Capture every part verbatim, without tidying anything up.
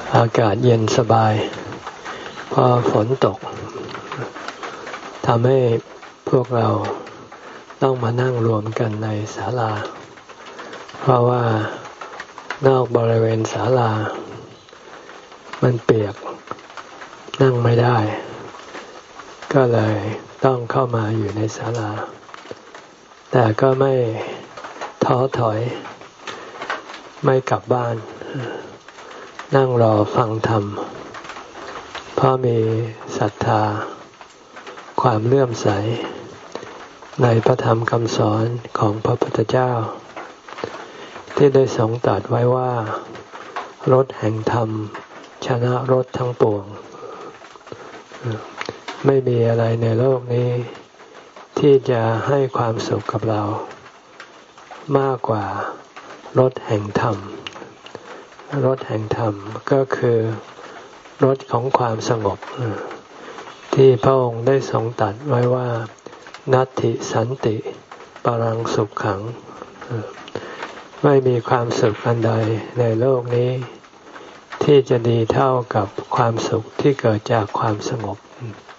อากาศเย็นสบายพอฝนตกทำให้พวกเราต้องมานั่งรวมกันในศาลาเพราะว่านอกบริเวณศาลามันเปียกนั่งไม่ได้ก็เลยต้องเข้ามาอยู่ในศาลาแต่ก็ไม่ท้อถอยไม่กลับบ้านนั่งรอฟังธรรมเพราะมีศรัทธาความเลื่อมใสในพระธรรมคำสอนของพระพุทธเจ้าที่ได้ทรงตรัสไว้ว่ารสแห่งธรรมชนะรสทั้งปวงไม่มีอะไรในโลกนี้ที่จะให้ความสุขกับเรามากกว่ารสแห่งธรรมรสแห่งธรรมก็คือรสของความสงบที่พระองค์ได้ทรงตรัสไว้ว่านัตถิสันติปรังสุขขังไม่มีความสุขอันใดในโลกนี้ที่จะดีเท่ากับความสุขที่เกิดจากความสงบ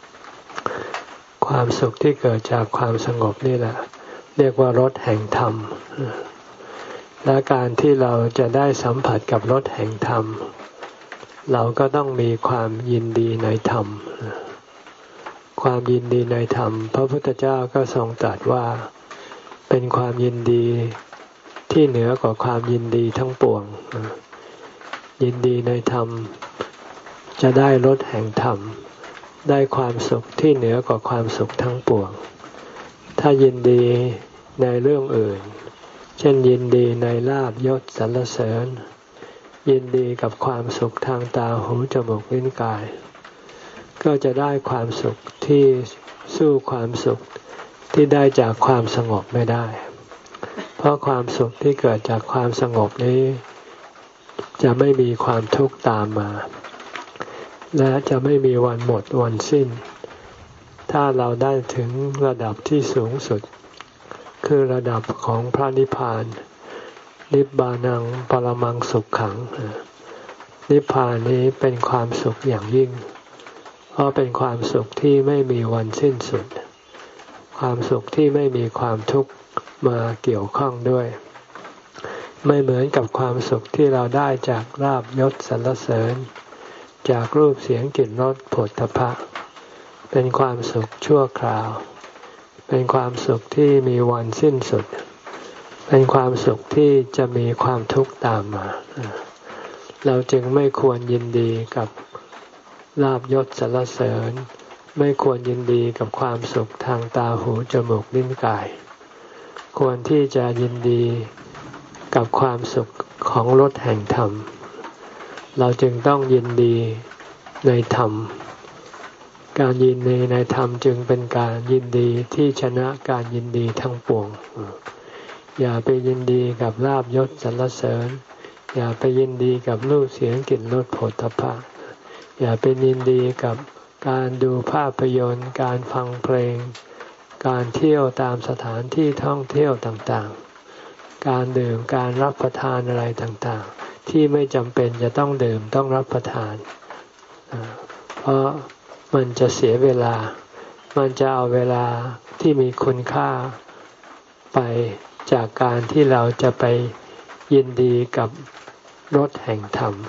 ความสุขที่เกิดจากความสงบนี่แหละเรียกว่ารสแห่งธรรมและการที่เราจะได้สัมผัสกับรสแห่งธรรมเราก็ต้องมีความยินดีในธรรมความยินดีในธรรมพระพุทธเจ้าก็ทรงตรัสว่าเป็นความยินดีที่เหนือกว่าความยินดีทั้งปวงยินดีในธรรมจะได้รสแห่งธรรมได้ความสุขที่เหนือกว่าความสุขทั้งปวงถ้ายินดีในเรื่องอื่นเช่นยินดีในลาภยศสรรเสริญยินดีกับความสุขทางตาหูจมูกลิ้นกายก็จะได้ความสุขที่สู้ความสุขที่ได้จากความสงบไม่ได้เพราะความสุขที่เกิดจากความสงบนี้จะไม่มีความทุกข์ตามมาและจะไม่มีวันหมดวันสิ้นถ้าเราได้ถึงระดับที่สูงสุดคือระดับของพระนิพพานนิบบานังปรมังสุขขังนิพพานนี้เป็นความสุขอย่างยิ่งเพราะเป็นความสุขที่ไม่มีวันสิ้นสุดความสุขที่ไม่มีความทุกข์มาเกี่ยวข้องด้วยไม่เหมือนกับความสุขที่เราได้จากลาภยศสรรเสริญจากรูปเสียงกลิ่นรสโผฏฐัพพะเป็นความสุขชั่วคราวเป็นความสุขที่มีวันสิ้นสุดเป็นความสุขที่จะมีความทุกข์ตามมาเราจึงไม่ควรยินดีกับลาภยศสรรเสริญไม่ควรยินดีกับความสุขทางตาหูจมูกลิ้นกายควรที่จะยินดีกับความสุขของรสแห่งธรรมเราจึงต้องยินดีในธรรมการยินดีในธรรมจึงเป็นการยินดีที่ชนะการยินดีทั้งปวงอย่าไปยินดีกับลาภยศสรรเสริญอย่าไปยินดีกับรูปเสียงกลิ่นรสโผฏฐัพพะอย่าไปยินดีกับการดูภาพยนตร์การฟังเพลงการเที่ยวตามสถานที่ท่องเที่ยวต่างๆการดื่มการรับประทานอะไรต่างๆที่ไม่จำเป็นจะต้องดื่มต้องรับประทานเพราะมันจะเสียเวลามันจะเอาเวลาที่มีคุณค่าไปจากการที่เราจะไปยินดีกับรสแห่งธรรม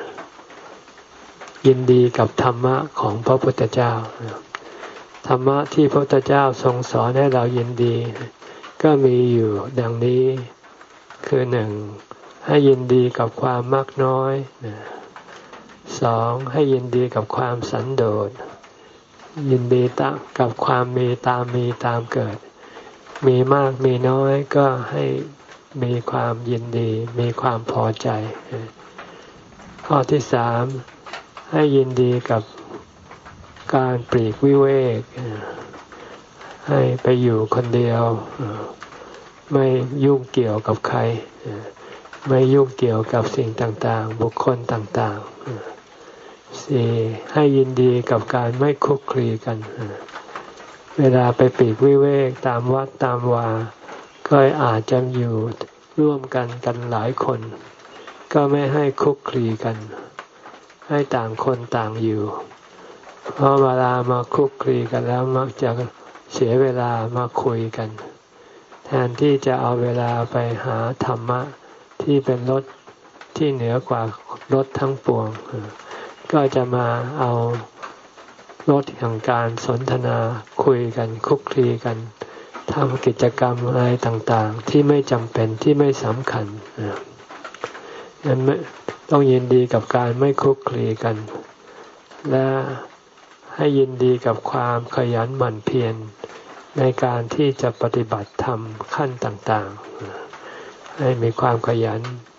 ยินดีกับธรรมะของพระพุทธเจ้าธรรมะที่พระพุทธเจ้าทรงสอนให้เรายินดีก็มีอยู่ดังนี้คือหนึ่งให้ยินดีกับความมักน้อยสองให้ยินดีกับความสันโดษยินดีตามกับความมีตามมีตามเกิดมีมากมีน้อยก็ให้มีความยินดีมีความพอใจข้อที่สามให้ยินดีกับการปลีกวิเวกให้ไปอยู่คนเดียวไม่ยุ่งเกี่ยวกับใครไม่ยุ่งเกี่ยวกับสิ่งต่างๆบุคคลต่างๆสี่ให้ยินดีกับการไม่คุกคลีกันเวลาไปปลีกวิเวกตามวัดตามวาก็อาจจะอยู่ร่วมกันกันหลายคนก็ไม่ให้คุกคลีกันให้ต่างคนต่างอยู่เพราะเวลามาคลุกคลีกันแล้วมักจะเสียเวลามาคุยกันแทนที่จะเอาเวลาไปหาธรรมะที่เป็นรสที่เหนือกว่ารสทั้งปวงก็จะมาเอารสของการสนทนาคุยกันคลุกคลีกันทำกิจกรรมอะไรต่างๆที่ไม่จำเป็นที่ไม่สำคัญนั้นต้องยินดีกับการไม่คลุกคลีกันและให้ยินดีกับความขยันหมั่นเพียรในการที่จะปฏิบัติธรรมขั้นต่างๆให้มีความขยัน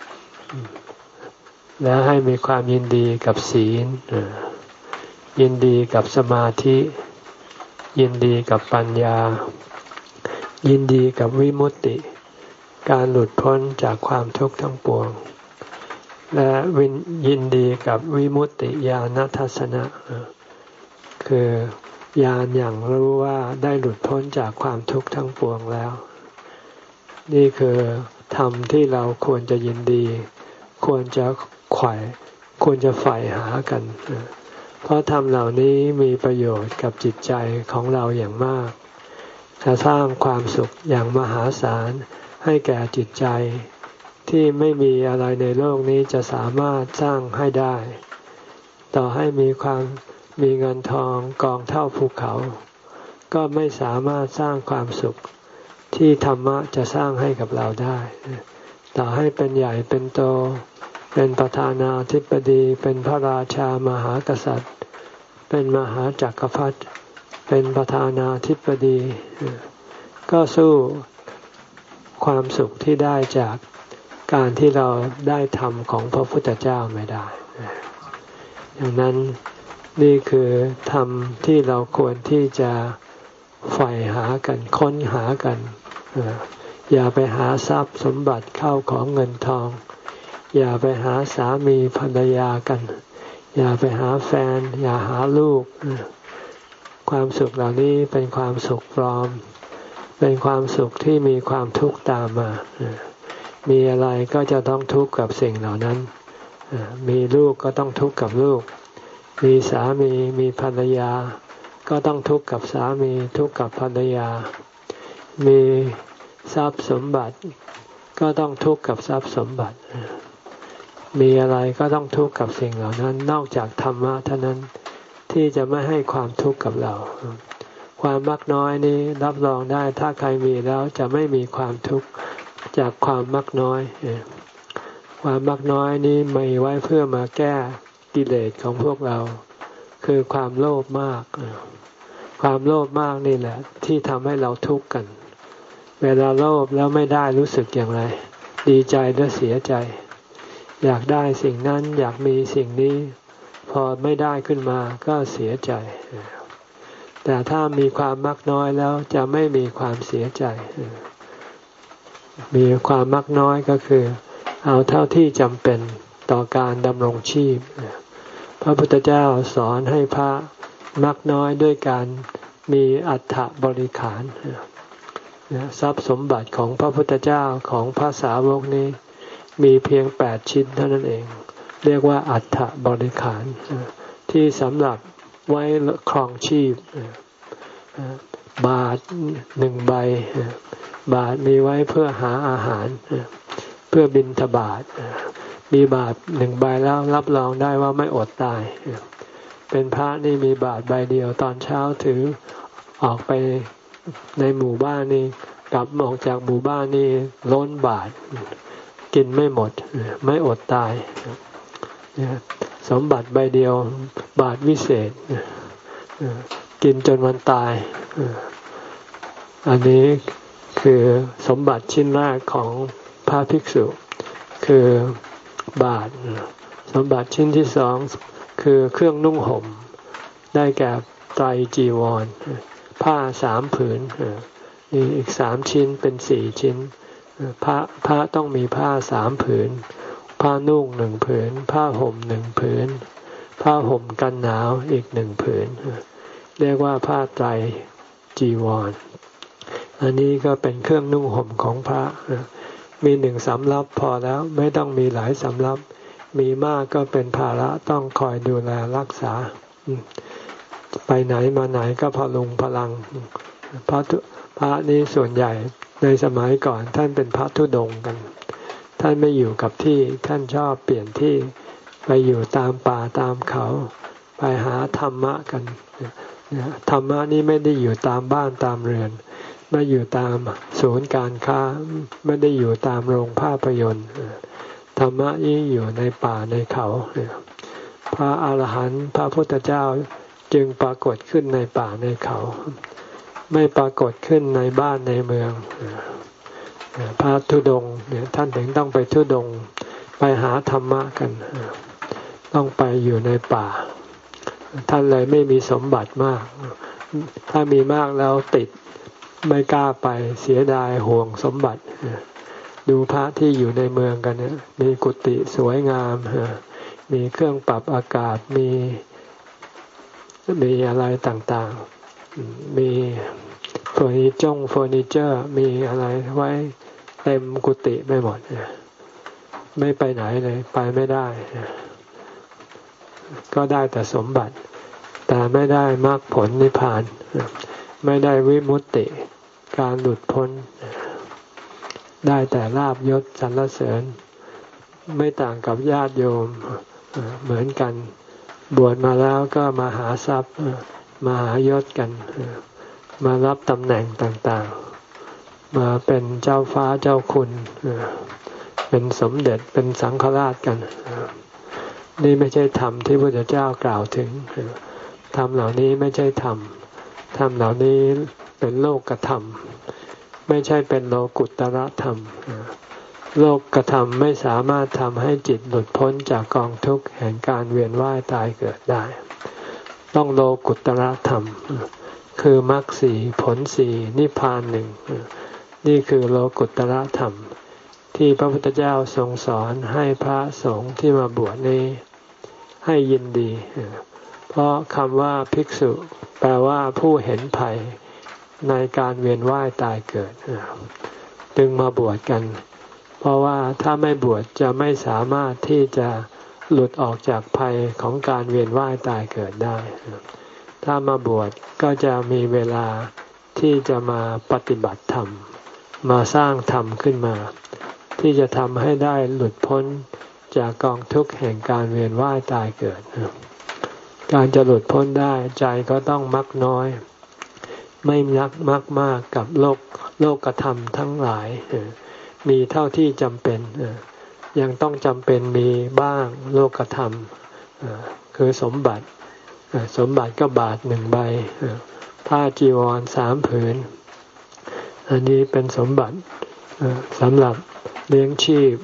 และให้มีความยินดีกับศีลยินดีกับสมาธิยินดีกับปัญญายินดีกับวิมุตติการหลุดพ้นจากความทุกข์ทั้งปวงและยินดีกับวิมุตติญาณทัสสนะคือญาณอย่างรู้ว่าได้หลุดพ้นจากความทุกข์ทั้งปวงแล้วนี่คือธรรมที่เราควรจะยินดีควรจะไขว่ควรจะใฝ่หากันเพราะธรรมเหล่านี้มีประโยชน์กับจิตใจของเราอย่างมากจะสร้างความสุขอย่างมหาศาลให้แก่จิตใจที่ไม่มีอะไรในโลกนี้จะสามารถสร้างให้ได้ต่อให้มีความมีเงินทองกองเท่าภูเขาก็ไม่สามารถสร้างความสุขที่ธรรมะจะสร้างให้กับเราได้ต่อให้เป็นใหญ่เป็นโตเป็นประธานาธิบดีเป็นพระราชามหากษัตริย์เป็นมหาจักรพรรดิเป็นประธานาธิบดีก็สู้ความสุขที่ได้จากการที่เราได้ธรรมของพระพุทธเจ้าไม่ได้ดังนั้นนี่คือธรรมที่เราควรที่จะใฝ่หากันค้นหากันอย่าไปหาทรัพย์สมบัติเข้าของเงินทองอย่าไปหาสามีภรรยากันอย่าไปหาแฟนอย่าหาลูกความสุขเหล่านี้เป็นความสุขปลอมเป็นความสุขที่มีความทุกข์ตามมามีอะไรก็จะต้องทุกข์กับสิ่งเหล่านั้นมีลูกก็ต้องทุกข์กับลูกมีสามีมีภรรยาก็ต้องทุกข์กับสามีทุกข์กับภรรยามีทรัพย์สมบัติก็ต้องทุกข์กับทรัพย์สมบัติมีอะไรก็ต้องทุกข์กับสิ่งเหล่านั้นนอกจากธรรมะเท่านั้นที่จะไม่ให้ความทุกข์กับเราความมักน้อยนี้รับรองได้ถ้าใครมีแล้วจะไม่มีความทุกข์จากความมักน้อยความมักน้อยนี้มีไว้เพื่อมาแก้กิเลสของพวกเราคือความโลภมากความโลภมากนี่แหละที่ทำให้เราทุกข์กันเวลาโลภแล้วไม่ได้รู้สึกอย่างไรดีใจหรือเสียใจอยากได้สิ่งนั้นอยากมีสิ่งนี้พอไม่ได้ขึ้นมาก็เสียใจแต่ถ้ามีความมักน้อยแล้วจะไม่มีความเสียใจมีความมักน้อยก็คือเอาเท่าที่จำเป็นต่อการดำรงชีพพระพุทธเจ้าสอนให้พระมักน้อยด้วยการมีอัฐบริขารทรัพย์สมบัติของพระพุทธเจ้าของพระสาวกนี้มีเพียงแปดชิ้นเท่านั้นเองเรียกว่าอัฐบริขารที่สำหรับไว้ครองชีพบาตรหนึ่งใบบาตรมีไว้เพื่อหาอาหารเพื่อบิณฑบาตมีบาตรหนึ่งใบแล้วรับรองได้ว่าไม่อดตายเป็นพระนี่มีบาตรใบเดียวตอนเช้าถือออกไปในหมู่บ้านนี่กลับออกจากหมู่บ้านนี่ล้นบาตรกินไม่หมดไม่อดตายสมบัติใบเดียวบาตรวิเศษกินจนวันตายอันนี้คือสมบัติชิ้นแรกของพระภิกษุคือบาตรสมบัติชิ้นที่สองคือเครื่องนุ่งห่มได้แก่ไตรจีวรผ้าสามผืนนี่อีกสามชิ้นเป็นสี่ชิ้นพระพระต้องมีผ้าสามผืนผ้านุ่งหนึ่งผืนผ้าห่มหนึ่งผืนผ้าห่มกันหนาวอีกหนึ่งผืนเรียกว่าผ้าไตรจีวรอันนี้ก็เป็นเครื่องนุ่งห่มของพระมีหนึ่งสำรับพอแล้วไม่ต้องมีหลายสำรับมีมากก็เป็นภาระต้องคอยดูแลรักษาไปไหนมาไหนก็พลุงพลังพระพระนี้ส่วนใหญ่ในสมัยก่อนท่านเป็นพระธุดงค์กันท่านไม่อยู่กับที่ท่านชอบเปลี่ยนที่ไปอยู่ตามป่าตามเขาไปหาธรรมะกันธรรมะนี้ไม่ได้อยู่ตามบ้านตามเรือนไม่อยู่ตามศูนย์การค้าไม่ได้อยู่ตามโรงภาพยนตร์ธรรมะนี้อยู่ในป่าในเขาพระอาหารหันต์พระพุทธเจ้าจึงปรากฏขึ้นในป่าในเขาไม่ปรากฏขึ้นในบ้านในเมืองพระธุดงค์เนี่ยท่านถึงต้องไปธุดงค์ไปหาธรรมะกันต้องไปอยู่ในป่าท่านเลยไม่มีสมบัติมากถ้ามีมากแล้วติดไม่กล้าไปเสียดายห่วงสมบัติดูพระที่อยู่ในเมืองกันเนี่ยมีกุฏิสวยงามมีเครื่องปรับอากาศมีมีอะไรต่างๆมีเฟอร์นิเจอร์เฟอร์นิเจอร์มีอะไรไว้เต็มกุฏิไปหมดไม่ไปไหนเลยไปไม่ได้ก็ได้แต่สมบัติแต่ไม่ได้มรรคผลนิพพานไม่ได้วิมุตติการหลุดพ้นได้แต่ลาภยศสรรเสริญไม่ต่างกับญาติโยมเหมือนกันบวชมาแล้วก็มาหาทรัพย์มาหายศกันมารับตำแหน่งต่างๆมาเป็นเจ้าฟ้าเจ้าคุณเป็นสมเด็จเป็นสังฆราชกันนี่ไม่ใช่ธรรมที่พระพุทธเจ้ากล่าวถึงธรรมเหล่านี้ไม่ใช่ธรรมธรรมเหล่านี้เป็นโลกธรรมไม่ใช่เป็นโลกุตตรธรรมโลกธรรมไม่สามารถทำให้จิตหลุดพ้นจากกองทุกข์แห่งการเวียนว่ายตายเกิดได้ต้องโลกุตตรธรรมคือมรรคสี่ผลสี่นิพพานหนึ่งนี่คือโลกุตตรธรรมที่พระพุทธเจ้าทรงสอนให้พระสงฆ์ที่มาบวชนี้ให้ยินดีเพราะคำว่าภิกษุแปลว่าผู้เห็นภัยในการเวียนว่ายตายเกิดจึงมาบวชกันเพราะว่าถ้าไม่บวชจะไม่สามารถที่จะหลุดออกจากภัยของการเวียนว่ายตายเกิดได้ถ้ามาบวชก็จะมีเวลาที่จะมาปฏิบัติธรรมมาสร้างธรรมขึ้นมาที่จะทำให้ได้หลุดพ้นจากกองทุกข์แห่งการเวียนว่ายตายเกิดการจะหลุดพ้นได้ใจก็ต้องมักน้อยไม่ยักมักมากกับโลกโลกธรรมทั้งหลายมีเท่าที่จำเป็นยังต้องจำเป็นมีบ้างโลกธรรมคือสมบัติสมบัติก็บาทหนึ่งใบผ้าจีวรสามผืนอันนี้เป็นสมบัติสำหรับเลี้ยงชีพ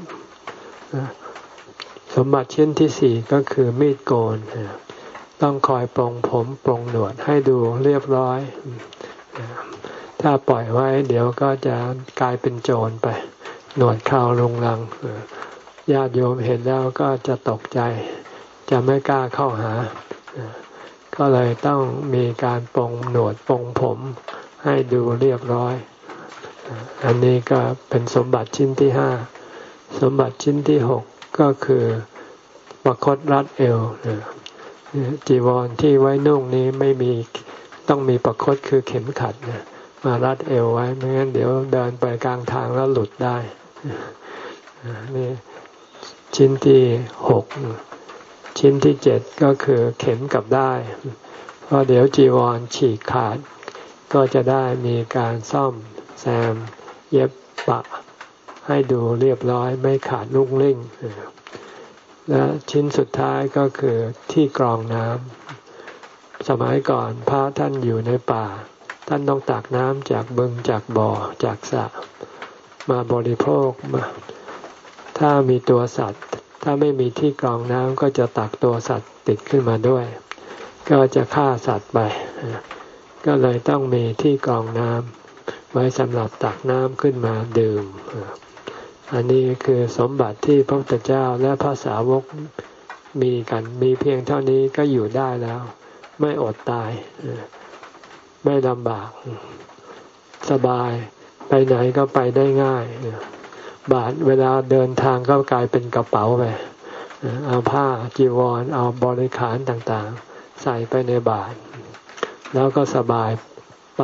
สมบัติชิ้นที่สี่ก็คือมีดโกนต้องคอยปรงผมปรงหนวดให้ดูเรียบร้อยถ้าปล่อยไว้เดี๋ยวก็จะกลายเป็นโจรไปหนวดเคราลุงรังญาติโยมเห็นแล้วก็จะตกใจจะไม่กล้าเข้าหาก็เลยต้องมีการปรงหนวดปรงผมให้ดูเรียบร้อยอันนี้ก็เป็นสมบัติชิ้นที่ห้าสมบัติชิ้นที่หกก็คือประคตรัดเอวจีวรที่ไว้นุ่งนี้ไม่มีต้องมีประคตคือเข็มขัดมารัดเอวไว้ไม่งั้นเดี๋ยวเดินไปกลางทางแล้วหลุดได้นี่ชิ้นที่หกชิ้นที่เจ็ดก็คือเข็มกับด้ายเพราะเดี๋ยวจีวรฉีกขาดก็จะได้มีการซ่อมแซมเย็บปะให้ดูเรียบร้อยไม่ขาดลุ่งลิ่งและชิ้นสุดท้ายก็คือที่กรองน้ำสมัยก่อนพระท่านอยู่ในป่าท่านต้องตักน้ำจากบึงจากบ่อจากสระมาบริโภคมาถ้ามีตัวสัตว์ถ้าไม่มีที่กรองน้ำก็จะตักตัวสัตว์ติดขึ้นมาด้วยก็จะฆ่าสัตว์ไปก็เลยต้องมีที่กรองน้ำไว้สำหรับตักน้ำขึ้นมาดื่มอันนี้คือสมบัติที่พระพุทธเจ้าและพระสาวกมีกันมีเพียงเท่านี้ก็อยู่ได้แล้วไม่อดตายไม่ลำบากสบายไปไหนก็ไปได้ง่ายบาทเวลาเดินทางก็กลายเป็นกระเป๋าไปเอาผ้าจีวรเอาบริขารต่างๆใส่ไปในบาตรแล้วก็สบายไป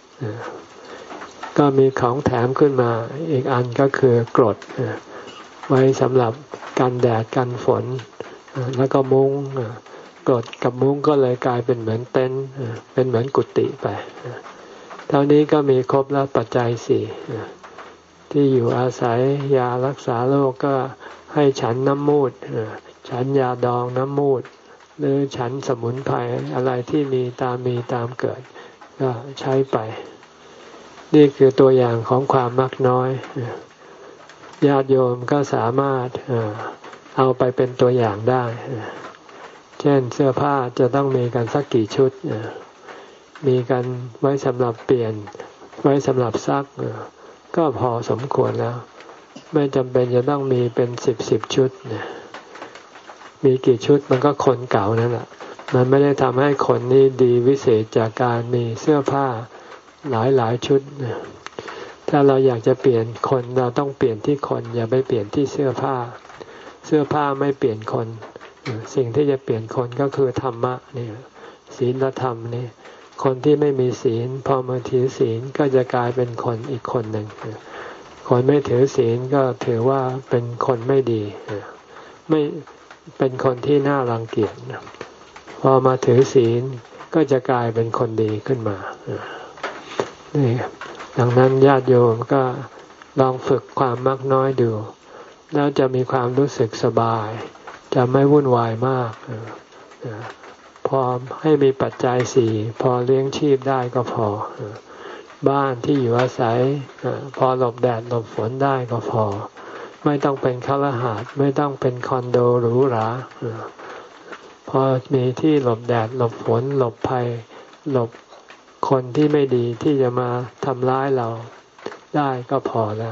ก็มีของแถมขึ้นมาอีกอันก็คือกรดไว้สำหรับกันแดดกันฝนแล้วก็มุ้งกรดกับมุ้งก็เลยกลายเป็นเหมือนเต็นท์เป็นเหมือนกุฏิไปเท่านี้ก็มีครบแล้วปัจจัยสี่ที่อยู่อาศัยยารักษาโรคก็ให้ฉันน้ำมูดฉันยาดองน้ำมูดหรือฉันสมุนไพรอะไรที่มีตามมีตามเกิดก็ใช้ไปนี่คือตัวอย่างของความมักน้อยญาติโยมก็สามารถเอาไปเป็นตัวอย่างได้เช่นเสื้อผ้าจะต้องมีกันสักกี่ชุดมีกันไว้สำหรับเปลี่ยนไว้สำหรับซักก็พอสมควรแล้วไม่จำเป็นจะต้องมีเป็นสิบสิบชุดมีกี่ชุดมันก็คนเก่านั่นแหละมันไม่ได้ทำให้คนนี้ดีวิเศษจากการมีเสื้อผ้าหลายหลายชุดถ้าเราอยากจะเปลี่ยนคนเราต้องเปลี่ยนที่คนอย่าไปเปลี่ยนที่เสื้อผ้าเสื้อผ้าไม่เปลี่ยนคนสิ่งที่จะเปลี่ยนคนก็คือธรรมะนี่ศีลธรรมนี่คนที่ไม่มีศีลพอมาถือศีลก็จะกลายเป็นคนอีกคนหนึ่งคนไม่ถือศีลก็ถือว่าเป็นคนไม่ดีไม่เป็นคนที่น่ารังเกียจพอมาถือศีลก็จะกลายเป็นคนดีขึ้นมานี่ดังนั้นญาติโยมก็ลองฝึกความมักน้อยดูแล้วจะมีความรู้สึกสบายจะไม่วุ่นวายมากพอให้มีปัจจัยสี่พอเลี้ยงชีพได้ก็พอบ้านที่อยู่อาศัยพอหลบแดดหลบฝนได้ก็พอไม่ต้องเป็นคฤหาสน์ไม่ต้องเป็นคอนโดหรูหราพอมีที่หลบแดดหลบฝนหลบภัยหลบคนที่ไม่ดีที่จะมาทำร้ายเราได้ก็พอแล้ว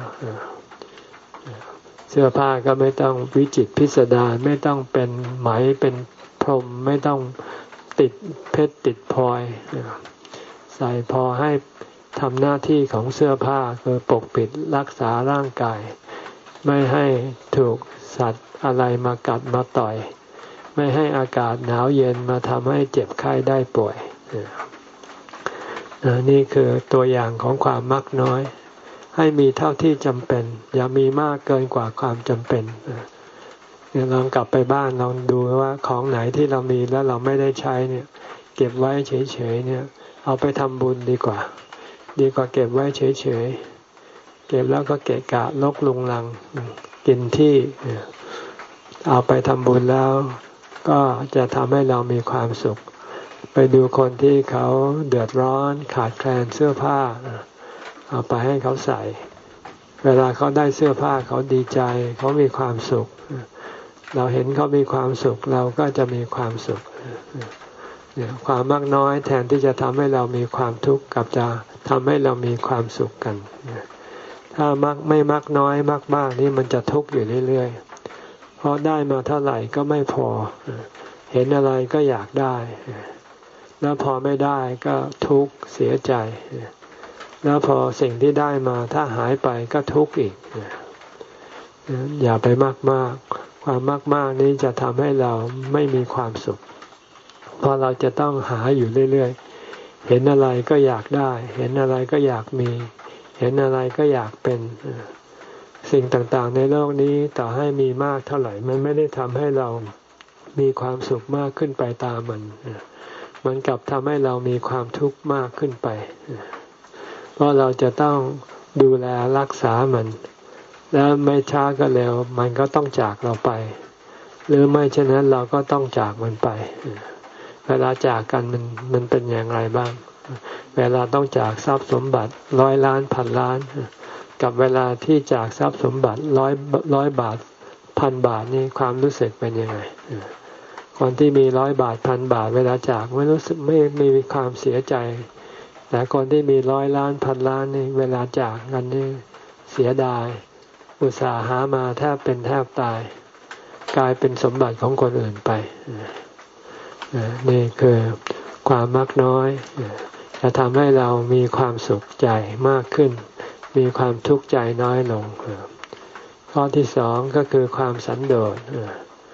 เสื้อผ้าก็ไม่ต้องวิจิตรพิสดารไม่ต้องเป็นไหมเป็นพรหมไม่ต้องติดเพชรติดพลอยใส่พอให้ทำหน้าที่ของเสื้อผ้าคือปกปิดรักษาร่างกายไม่ให้ถูกสัตว์อะไรมากัดมาต่อยไม่ให้อากาศหนาวเย็นมาทำให้เจ็บไข้ได้ป่วยนี่คือตัวอย่างของความมักน้อยให้มีเท่าที่จำเป็นอย่ามีมากเกินกว่าความจำเป็นลองกลับไปบ้านลองดูว่าของไหนที่เรามีแล้วเราไม่ได้ใช้เนี่ยเก็บไว้เฉยๆเนี่ยเอาไปทำบุญดีกว่าดีกว่าเก็บไว้เฉยๆเก็บแล้วก็เกะกะรกรุงรังกินที่เอาไปทำบุญแล้วก็จะทำให้เรามีความสุขไปดูคนที่เขาเดือดร้อนขาดแคลนเสื้อผ้าเอาไปให้เขาใส่เวลาเขาได้เสื้อผ้าเขาดีใจเขามีความสุขเราเห็นเขามีความสุขเราก็จะมีความสุขความมากน้อยแทนที่จะทำให้เรามีความทุกข์กับจะทำให้เรามีความสุขกันถ้ามากไม่มากน้อยมากมากนี่มันจะทุกข์อยู่เรื่อยๆเพราะได้มาเท่าไหร่ก็ไม่พอเห็นอะไรก็อยากได้แล้วพอไม่ได้ก็ทุกข์เสียใจแล้วพอสิ่งที่ได้มาถ้าหายไปก็ทุกข์อีกอย่าไปมากมากความมากมากนี้จะทำให้เราไม่มีความสุขเพราะเราจะต้องหาอยู่เรื่อยๆเห็นอะไรก็อยากได้เห็นอะไรก็อยากมีเห็นอะไรก็อยากเป็นสิ่งต่างๆในโลกนี้ต่อให้มีมากเท่าไหร่มันไม่ได้ทำให้เรามีความสุขมากขึ้นไปตามมันมันกลับทำให้เรามีความทุกข์มากขึ้นไปเพราะเราจะต้องดูแลรักษามันแล้วไม่ช้าก็เร็วมันก็ต้องจากเราไปหรือไม่เช่นนั้นเราก็ต้องจากมันไปเวลาจากกันมันมันเป็นอย่างไรบ้างเวลาต้องจากทรัพย์สมบัติร้อยล้านพันล้านกับเวลาที่จากทรัพย์สมบัติร้อยร้อยบาทพันบาทนี่ความรู้สึกเป็นยังไงคนที่มีร้อยบาทพันบาทเวลาจากไม่รู้สึกไม่ไม่มีความเสียใจแต่คนที่มีร้อยล้านพันล้านนี่เวลาจากกันนี่เสียดายอุตส่าห์หามาแทบเป็นแทบตายกลายเป็นสมบัติของคนอื่นไปนี่คือความมักน้อยจะทำให้เรามีความสุขใจมากขึ้นมีความทุกข์ใจน้อยลงข้อที่สองก็คือความสันโดษ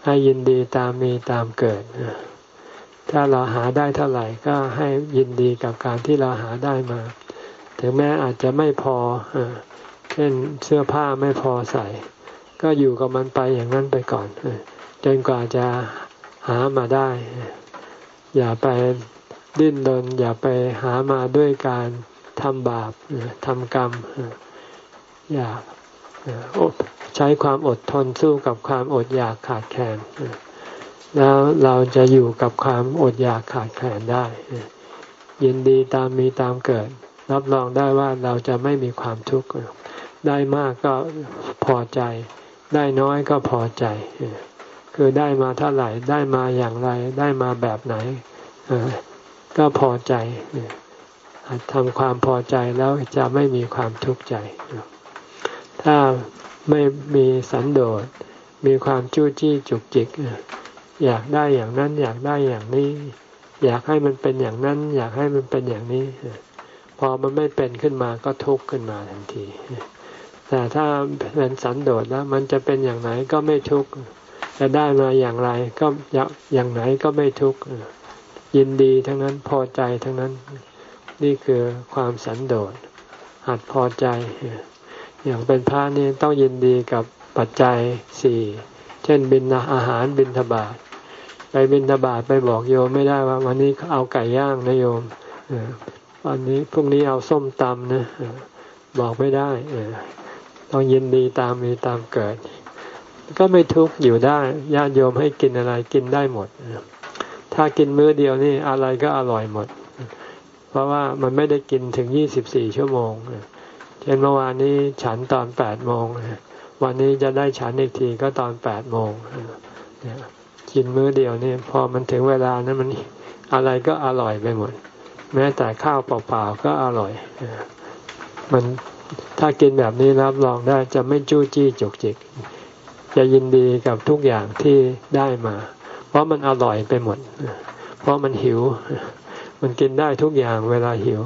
ให้ยินดีตามมีตามเกิดถ้าเราหาได้เท่าไหร่ก็ให้ยินดีกับการที่เราหาได้มาถึงแม้อาจจะไม่พอเช่นเสื้อผ้าไม่พอใส่ก็อยู่กับมันไปอย่างนั้นไปก่อนจนกว่าจะหามาได้อย่าไปดิ้นรนอย่าไปหามาด้วยการทำบาปทำกรรมอย่าใช้ความอดทนสู้กับความอดอยากขาดแคลนแล้วเราจะอยู่กับความอดอยากขาดแคลนได้ยินดีตามมีตามเกิดรับรองได้ว่าเราจะไม่มีความทุกข์ได้มากก็พอใจได้น้อยก็พอใจคือได้มาเท่าไหร่ได้มาอย่างไรได้มาแบบไหนก็พอใจทำความพอใจแล้วจะไม่มีความทุกข์ใจถ้าไม่มีสันโดษมีความจู้จี้จุกจิกอยากได้อย่างนั้นอยากได้อย่างนี้อยากให้มันเป็นอย่างนั้นอยากให้มันเป็นอย่างนี้พอมันไม่เป็นขึ้นมาก็ทุกข์ขึ้นมาทันทีแต่ถ้าเป็นสันโดษแล้วมันจะเป็นอย่างไหนก็ไม่ทุกข์จะได้มาอย่างไรก็อย่างไหนก็ไม่ทุกข์ยินดีทั้งนั้นพอใจทั้งนั้นนี่คือความสันโดษหัดพอใจอย่างเป็นพระนี่ต้องยินดีกับปัจจัยสี่เช่นบิณฑอาหารบิณฑบาตไปบิณฑบาตไปบอกโยมไม่ได้ว่าวันนี้เอาไก่ย่างนะโยมวันนี้พรุ่งนี้เอาส้มตำนะบอกไม่ได้ต้องยินดีตามมีตามเกิดก็ไม่ทุกข์อยู่ได้ญาติโยมให้กินอะไรกินได้หมดถ้ากินมื้อเดียวนี่อะไรก็อร่อยหมดเพราะว่ามันไม่ได้กินถึงยี่สิบสี่ชั่วโมงเช่นเมื่อวานนี้ฉันตอนแปดโมงวันนี้จะได้ฉันอีกทีก็ตอนแปดโมงกินมื้อเดียวนี่พอมันถึงเวลานั้นมันอะไรก็อร่อยไปหมดแม้แต่ข้าวเปล่าๆก็อร่อยมันถ้ากินแบบนี้รับรองได้จะไม่จู้จี้จุกจิกจะยินดีกับทุกอย่างที่ได้มาเพราะมันอร่อยไปหมดเพราะมันหิวมันกินได้ทุกอย่างเวลาหิว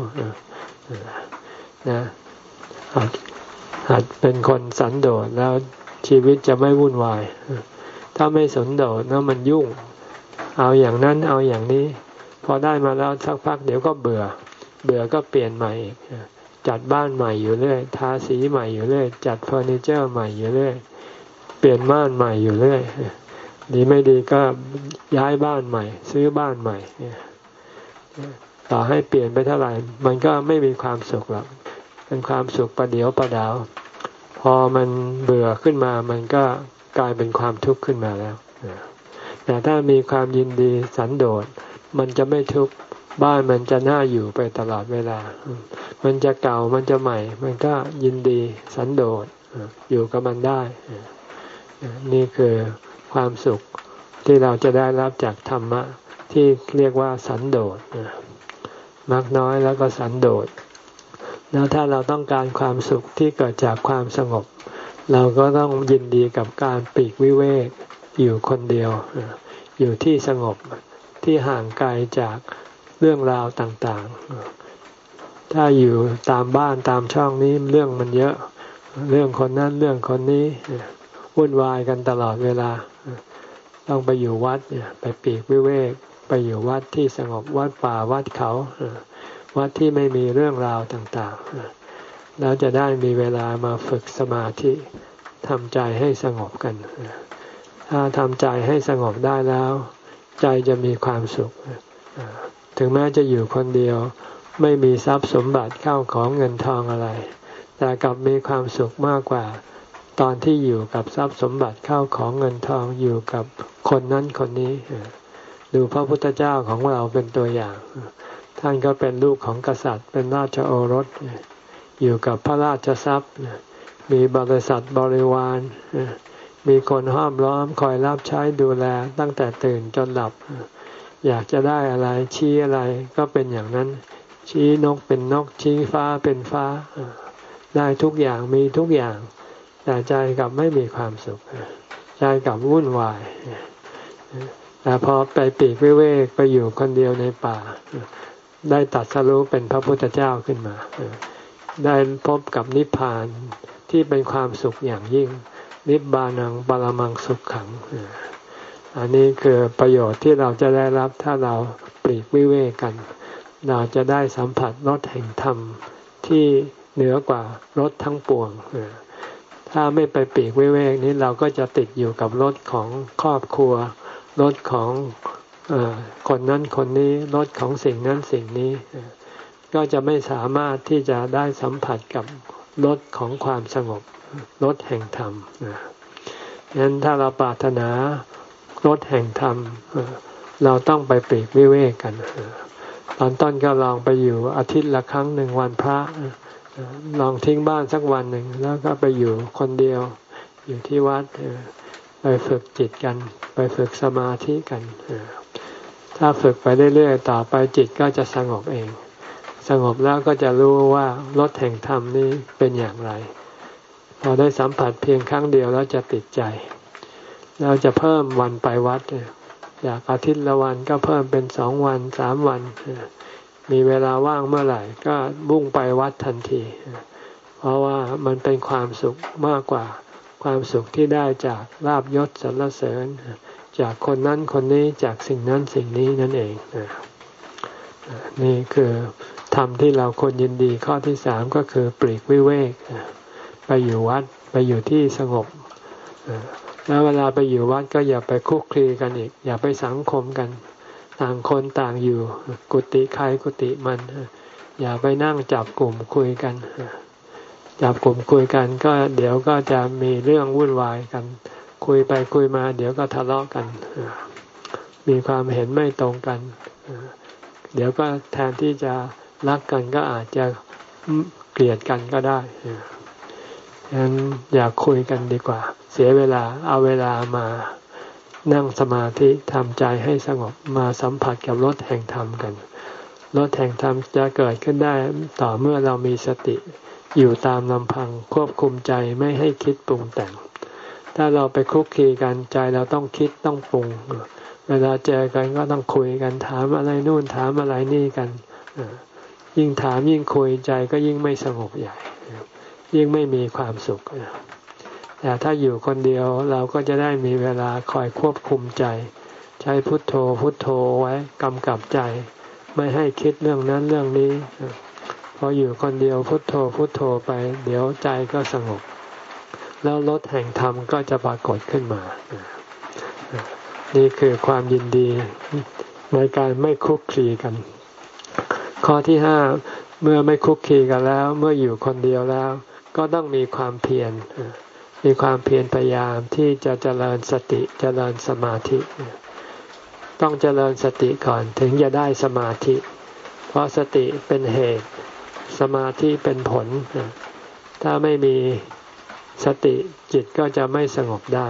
นะหัดเป็นคนสันโดษแล้วชีวิตจะไม่วุ่นวายถ้าไม่สันโดษแล้วมันยุ่งเอาอย่างนั้นเอาอย่างนี้พอได้มาแล้วสักพักเดี๋ยวก็เบื่อเบื่อก็เปลี่ยนใหม่อีกจัดบ้านใหม่อยู่เรื่อยทาสีใหม่อยู่เรื่อยจัดเฟอร์นิเจอร์ใหม่อยู่เรื่อยเปลี่ยนม่านใหม่อยู่เรื่อยดีไม่ดีก็ย้ายบ้านใหม่ซื้อบ้านใหม่ต่อให้เปลี่ยนไปเท่าไหร่มันก็ไม่มีความสุขหรอกเป็นความสุขประเดียวประดาวพอมันเบื่อขึ้นมามันก็กลายเป็นความทุกข์ขึ้นมาแล้วแต่ถ้ามีความยินดีสันโดษมันจะไม่ทุกข์บ้านมันจะน่าอยู่ไปตลอดเวลามันจะเก่ามันจะใหม่มันก็ยินดีสันโดษอยู่กับมันได้นี่คือความสุขที่เราจะได้รับจากธรรมะที่เรียกว่าสันโดษมากน้อยแล้วก็สันโดษแล้วถ้าเราต้องการความสุขที่เกิดจากความสงบเราก็ต้องยินดีกับการปลีกวิเวกอยู่คนเดียวอยู่ที่สงบที่ห่างไกลจากเรื่องราวต่างๆถ้าอยู่ตามบ้านตามช่องนี้เรื่องมันเยอะเรื่องคนนั้นเรื่องคนนี้วุ่นวายกันตลอดเวลาต้องไปอยู่วัดไปปลีกวิเวกไปอยู่วัดที่สงบวัดป่าวัดเขาวัดที่ไม่มีเรื่องราวต่างๆแล้วจะได้มีเวลามาฝึกสมาธิทำใจให้สงบกันถ้าทำใจให้สงบได้แล้วใจจะมีความสุขถึงแม้จะอยู่คนเดียวไม่มีทรัพย์สมบัติเข้าของเงินทองอะไรแต่กลับมีความสุขมากกว่าตอนที่อยู่กับทรัพย์สมบัติเข้าของเงินทองอยู่กับคนนั้นคนนี้ดูพระพุทธเจ้าของเราเป็นตัวอย่างท่านก็เป็นลูกของกษัตริย์เป็นราชโอรสอยู่กับพระราชทรัพย์มีบริษัทบริวารมีคนห้อมล้อมคอยรับใช้ดูแลตั้งแต่ตื่นจนหลับอยากจะได้อะไรชี้อะไรก็เป็นอย่างนั้นชี้นกเป็นนกชี้ฟ้าเป็นฟ้าได้ทุกอย่างมีทุกอย่างแต่ใจกลับไม่มีความสุขใจกลับวุ่นวายแต่พอไปปีกวิเวกไปอยู่คนเดียวในป่าได้ตรัสรู้เป็นพระพุทธเจ้าขึ้นมาได้พบกับนิพพานที่เป็นความสุขอย่างยิ่งนิพพานังปรมังสุขขังอันนี้คือประโยชน์ที่เราจะได้รับถ้าเราปลีกวิเวกกันเราจะได้สัมผัสรสแห่งธรรมที่เหนือกว่ารสทั้งปวงถ้าไม่ไปปลีกวิเวกนี้เราก็จะติดอยู่กับรสของครอบครัวรสของเอ่อคนนั้นคนนี้รสของสิ่งนั้นสิ่งนี้ก็จะไม่สามารถที่จะได้สัมผัสกับรสของความสงบรสแห่งธรรมฉะนั้นถ้าเราปรารถนารสแห่งธรรมเราต้องไปปลีกวิเวกกันตอนต้นก็ลองไปอยู่อาทิตย์ละครั้งหนึ่งวันพระลองทิ้งบ้านสักวันหนึ่งแล้วก็ไปอยู่คนเดียวอยู่ที่วัดไปฝึกจิตกันไปฝึกสมาธิกันถ้าฝึกไปเรื่อยๆต่อไปจิตก็จะสงบเองสงบแล้วก็จะรู้ว่ารสแห่งธรรมนี้เป็นอย่างไรพอได้สัมผัสเพียงครั้งเดียวแล้วจะติดใจเราจะเพิ่มวันไปวัดจากอาทิตย์ละวันก็เพิ่มเป็นสองวันสามวันมีเวลาว่างเมื่อไหร่ก็มุ่งไปวัดทันทีเพราะว่ามันเป็นความสุขมากกว่าความสุขที่ได้จากลาภยศสรรเสริญจากคนนั้นคนนี้จากสิ่งนั้นสิ่งนี้นั่นเองนี่คือธรรมที่เราควรยินดีข้อที่สามก็คือปลีกวิเวกไปอยู่วัดไปอยู่ที่สงบแล้วเวลาไปอยู่วัดก็อย่าไปคุกคีกันอีกอย่าไปสังคมกันต่างคนต่างอยู่กุฏิใครกุฏิมันอย่าไปนั่งจับกลุ่มคุยกันจับกลุ่มคุยกันก็เดี๋ยวก็จะมีเรื่องวุ่นวายกันคุยไปคุยมาเดี๋ยวก็ทะเลาะกันมีความเห็นไม่ตรงกันเดี๋ยวก็แทนที่จะรักกันก็อาจจะเกลียดกันก็ได้ฉะนั้นอยากคุยกันดีกว่าเสียเวลาเอาเวลามานั่งสมาธิทำใจให้สงบมาสัมผัสกับรสแห่งธรรมกันรสแห่งธรรมจะเกิดขึ้นได้ต่อเมื่อเรามีสติอยู่ตามลำพังควบคุมใจไม่ให้คิดปรุงแต่งถ้าเราไปคุกคีกันใจเราต้องคิดต้องปรุงเวลาเจอกันก็ต้องคุยกันถามอะไรนู่นถามอะไรนี่กันยิ่งถามยิ่งคุยใจก็ยิ่งไม่สงบใหญ่ยิ่งไม่มีความสุขแต่ถ้าอยู่คนเดียวเราก็จะได้มีเวลาคอยควบคุมใจใช้พุทโธพุทโธไว้กำกับใจไม่ให้คิดเรื่องนั้นเรื่องนี้พออยู่คนเดียวพุทโธพุทโธไปเดี๋ยวใจก็สงบแล้วรสแห่งธรรมก็จะปรากฏขึ้นมานี่คือความยินดีในการไม่คุกคีกันข้อที่ห้าเมื่อไม่คุกคีกันแล้วเมื่ออยู่คนเดียวแล้วก็ต้องมีความเพียรมีความเพียรพยายามที่จะเจริญสติเจริญสมาธิต้องเจริญสติก่อนถึงจะได้สมาธิเพราะสติเป็นเหตุสมาธิเป็นผลถ้าไม่มีสติจิตก็จะไม่สงบได้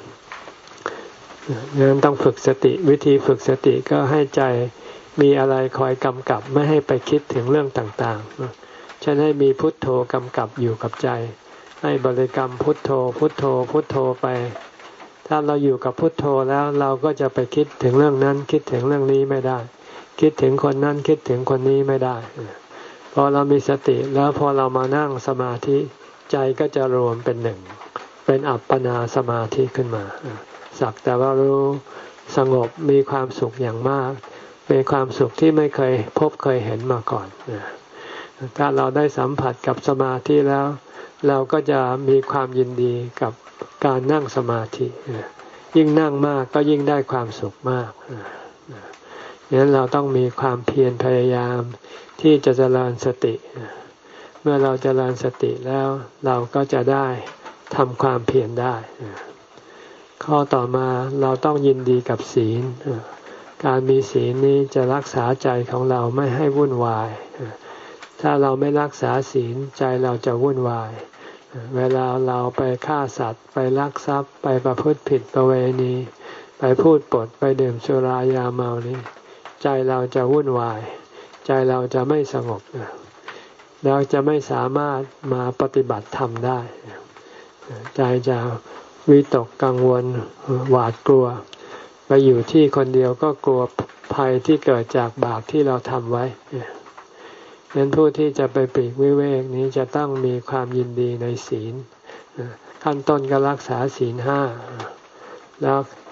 ดังนั้นต้องฝึกสติวิธีฝึกสติก็ให้ใจมีอะไรคอยกำกับไม่ให้ไปคิดถึงเรื่องต่างๆฉันให้มีพุทโธกำกับอยู่กับใจให้บริกรรมพุทโธพุทโธพุทโธไปถ้าเราอยู่กับพุทโธแล้วเราก็จะไปคิดถึงเรื่องนั้นคิดถึงเรื่องนี้ไม่ได้คิดถึงคนนั้นคิดถึงคนนี้ไม่ได้พอเรามีสติแล้วพอเรามานั่งสมาธิใจก็จะรวมเป็นหนึ่งเป็นอัปปนาสมาธิขึ้นมาสักแต่ว่ารู้สงบมีความสุขอย่างมากเป็นความสุขที่ไม่เคยพบเคยเห็นมาก่อนถ้าเราได้สัมผัสกับสมาธิแล้วเราก็จะมีความยินดีกับการนั่งสมาธิยิ่งนั่งมากก็ยิ่งได้ความสุขมากดังนั้นเราต้องมีความเพียรพยายามที่จะเจริญสติเมื่อเราเจริญสติแล้วเราก็จะได้ทำความเพียรได้ข้อต่อมาเราต้องยินดีกับศีลการมีศีลนี้จะรักษาใจของเราไม่ให้วุ่นวายถ้าเราไม่รักษาศีลใจเราจะวุ่นวายเวลาเราไปฆ่าสัตว์ไปลักทรัพย์ไปประพฤติผิดประเวณีไปพูดปดไปดื่มสุรายาเมานี้ใจเราจะวุ่นวายใจเราจะไม่สงบเราจะไม่สามารถมาปฏิบัติธรรมได้ใจจะวิตกกังวลหวาดกลัวไปอยู่ที่คนเดียวก็กลัวภัยที่เกิดจากบาปที่เราทำไว้ฉะนั้นผู้ที่จะไปปลีกวิเวกนี้จะต้องมีความยินดีในศีลขั้นต้นก็รักษาศีลห้าแล้วพ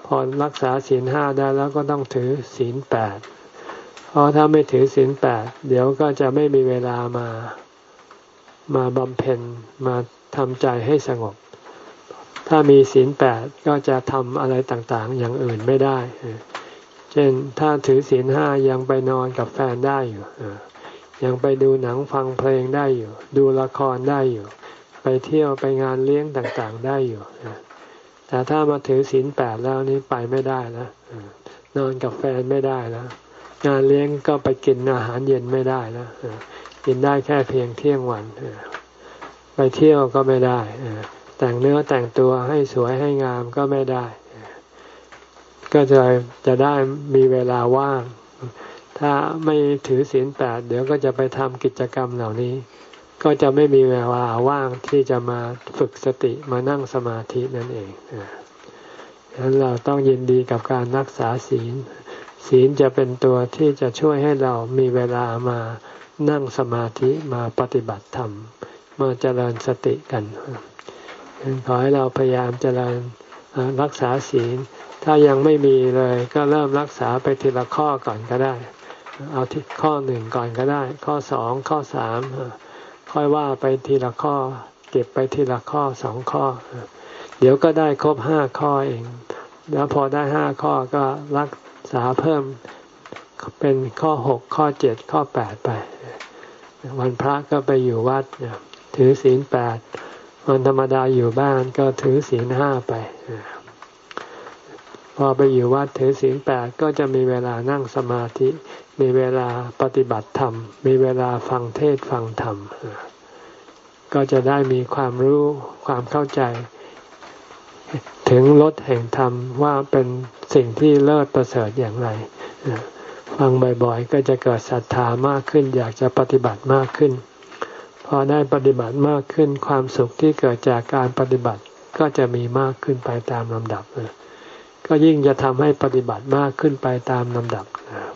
พอรักษาศีลห้าได้แล้วก็ต้องถือศีลแปดเพราะถ้าไม่ถือศีลแปดเดี๋ยวก็จะไม่มีเวลามามาบำเพ็ญมาทำใจให้สงบถ้ามีศีลแปดก็จะทำอะไรต่างๆอย่างอื่นไม่ได้เช่นถ้าถือศีลห้ายังไปนอนกับแฟนได้อยู่ยังไปดูหนังฟังเพลงได้อยู่ดูละครได้อยู่ไปเที่ยวไปงานเลี้ยงต่างๆได้อยู่แต่ถ้ามาถือศีลแปดแล้วนี่ไปไม่ได้แล้วนอนกับแฟนไม่ได้แล้วงานเลี้ยงก็ไปกินอาหารเย็นไม่ได้แล้วกินได้แค่เพียงเที่ยงวันไปเที่ยวก็ไม่ได้แต่งเนื้อแต่งตัวให้สวยให้งามก็ไม่ได้ก็จะจะได้มีเวลาว่างถ้าไม่ถือศีลแปดเดี๋ยวก็จะไปทำกิจกรรมเหล่านี้ก็จะไม่มีเวลาว่างที่จะมาฝึกสติมานั่งสมาธินั่นเองดังนั้นเราต้องยินดีกับการรักษาศีลศีลจะเป็นตัวที่จะช่วยให้เรามีเวลามานั่งสมาธิมาปฏิบัติธรรมมาเจริญสติกันขอให้เราพยายามเจริญรักษาศีลถ้ายังไม่มีเลยก็เริ่มรักษาไปทีละข้อก่อนก็ได้เอาที่ข้อหนึ่งก่อนก็ได้ข้อสองข้อสามค่อยว่าไปทีละข้อเก็บไปทีละข้อสองข้อเดี๋ยวก็ได้ครบห้าข้อเองแล้วพอได้ห้าข้อก็รักษาเพิ่มเป็นข้อหกข้อเจ็ดข้อแปดไปวันพระก็ไปอยู่วัดถือศีลแปดวันธรรมดาอยู่บ้านก็ถือศีลห้าไปพอไปอยู่วัดถือศีลแปดก็จะมีเวลานั่งสมาธิมีเวลาปฏิบัติธรรมมีเวลาฟังเทศฟังธรรมก็จะได้มีความรู้ความเข้าใจถึงรสแห่งธรรมว่าเป็นสิ่งที่เลิศประเสริฐอย่างไรฟังบ่อยๆก็จะเกิดศรัทธามากขึ้นอยากจะปฏิบัติมากขึ้นพอได้ปฏิบัติมากขึ้นความสุขที่เกิดจากการปฏิบัติก็จะมีมากขึ้นไปตามลำดับก็ยิ่งจะทำให้ปฏิบัติมากขึ้นไปตามลำดับ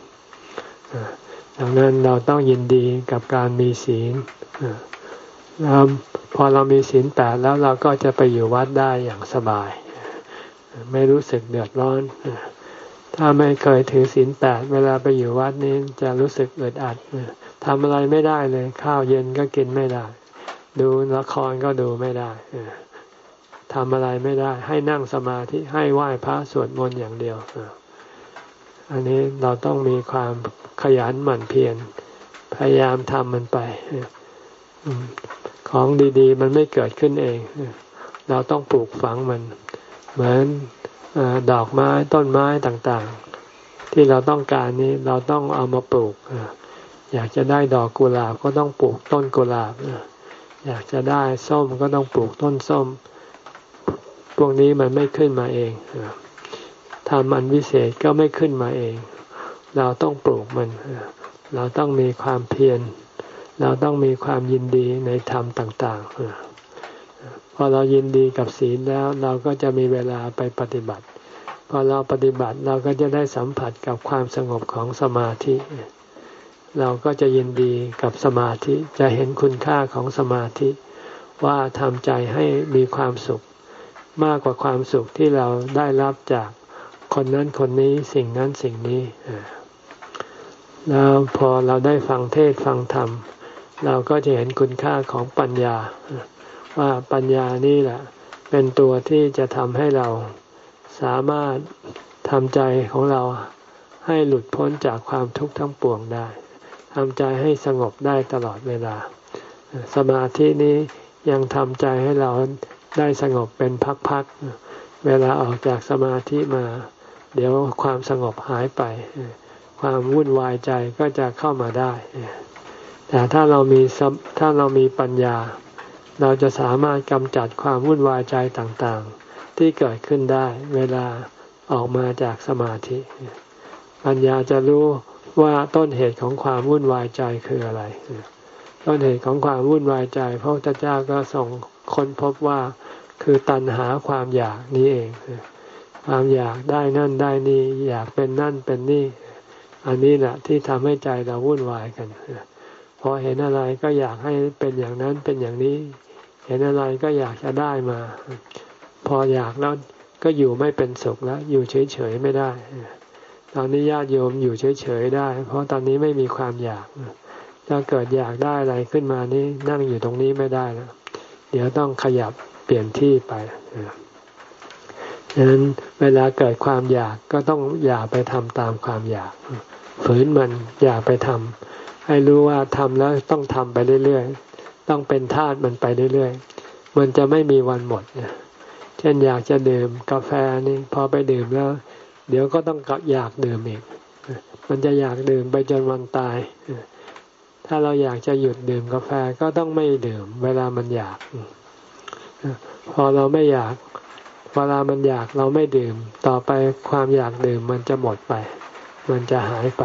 ดังนั้นเราต้องยินดีกับการมีศีลแล้วพอเรามีศีลแปดแล้วเราก็จะไปอยู่วัดได้อย่างสบายไม่รู้สึกเดือดร้อนถ้าไม่เคยถือศีลแปดเวลาไปอยู่วัดนี้จะรู้สึกอึดอัดทำอะไรไม่ได้เลยข้าวเย็นก็กินไม่ได้ดูละครก็ดูไม่ได้ทำอะไรไม่ได้ให้นั่งสมาธิให้ไหว้พระสวดมนต์อย่างเดียวอันนี้เราต้องมีความขยันหมั่นเพียรพยายามทำมันไปของดีๆมันไม่เกิดขึ้นเองเราต้องปลูกฝังมันเหมือนดอกไม้ต้นไม้ต่างๆที่เราต้องการนี้เราต้องเอามาปลูกอยากจะได้ดอกกุหลาบก็ต้องปลูกต้นกุหลาบอยากจะได้ส้มก็ต้องปลูกต้นส้มพวกนี้มันไม่ขึ้นมาเองทำอันวิเศษก็ไม่ขึ้นมาเองเราต้องปลูกมันเราต้องมีความเพียรเราต้องมีความยินดีในธรรมต่างๆพอเรายินดีกับศีลแล้วเราก็จะมีเวลาไปปฏิบัติพอเราปฏิบัติเราก็จะได้สัมผัสกับความสงบของสมาธิเราก็จะยินดีกับสมาธิจะเห็นคุณค่าของสมาธิว่าทำใจให้มีความสุขมากกว่าความสุขที่เราได้รับจากคนนั้นคนนี้สิ่งนั้นสิ่งนี้แล้วพอเราได้ฟังเทศฟังธรรมเราก็จะเห็นคุณค่าของปัญญาว่าปัญญานี่แหละเป็นตัวที่จะทำให้เราสามารถทำใจของเราให้หลุดพ้นจากความทุกข์ทั้งปวงได้ทำใจให้สงบได้ตลอดเวลาสมาธินี้ยังทำใจให้เราได้สงบเป็นพักๆเวลาออกจากสมาธิมาเดี๋ยวความสงบหายไปความวุ่นวายใจก็จะเข้ามาได้แต่ถ้าเรามีถ้าเรามีปัญญาเราจะสามารถกำจัดความวุ่นวายใจต่างๆที่เกิดขึ้นได้เวลาออกมาจากสมาธิปัญญาจะรู้ว่าต้นเหตุของความวุ่นวายใจคืออะไรต้นเหตุของความวุ่นวายใจพระพุทธเจ้าก็ส่งค้นพบว่าคือตัณหาความอยากนี้เองความอยากได้นั่นได้นี่อยากเป็นนั่นเป็นนี่อันนี้แหละที่ทำให้ใจเราวุ่นวายกันพอเห็นอะไรก็อยากให้เป็นอย่างนั้นเป็นอย่างนี้เห็นอะไรก็อยากจะได้มาพออยากแล้วก็อยู่ไม่เป็นสุขแล้วอยู่เฉยๆไม่ได้ตอนนี้ญาติโยมอยู่เฉยๆได้เพราะตอนนี้ไม่มีความอยากถ้าเกิดอยากได้อะไรขึ้นมานี่นั่งอยู่ตรงนี้ไม่ได้แล้วเดี๋ยวต้องขยับเปลี่ยนที่ไปดังนั้นเวลาเกิดความอยากก็ต้องอย่าไปทำตามความอยากฝืนมันอย่าไปทำให้รู้ว่าทำแล้วต้องทำไปเรื่อยๆต้องเป็นทาสมันไปเรื่อยๆมันจะไม่มีวันหมดเช่นอยากจะดื่มกาแฟนี่พอไปดื่มแล้วเดี๋ยวก็ต้องอยากดื่มอีกมันจะอยากดื่มไปจนวันตายถ้าเราอยากจะหยุดดื่มกาแฟก็ต้องไม่ดื่มเวลามันอยากพอเราไม่อยากเวลามันอยากเราไม่ดื่มต่อไปความอยากดื่มมันจะหมดไปมันจะหายไป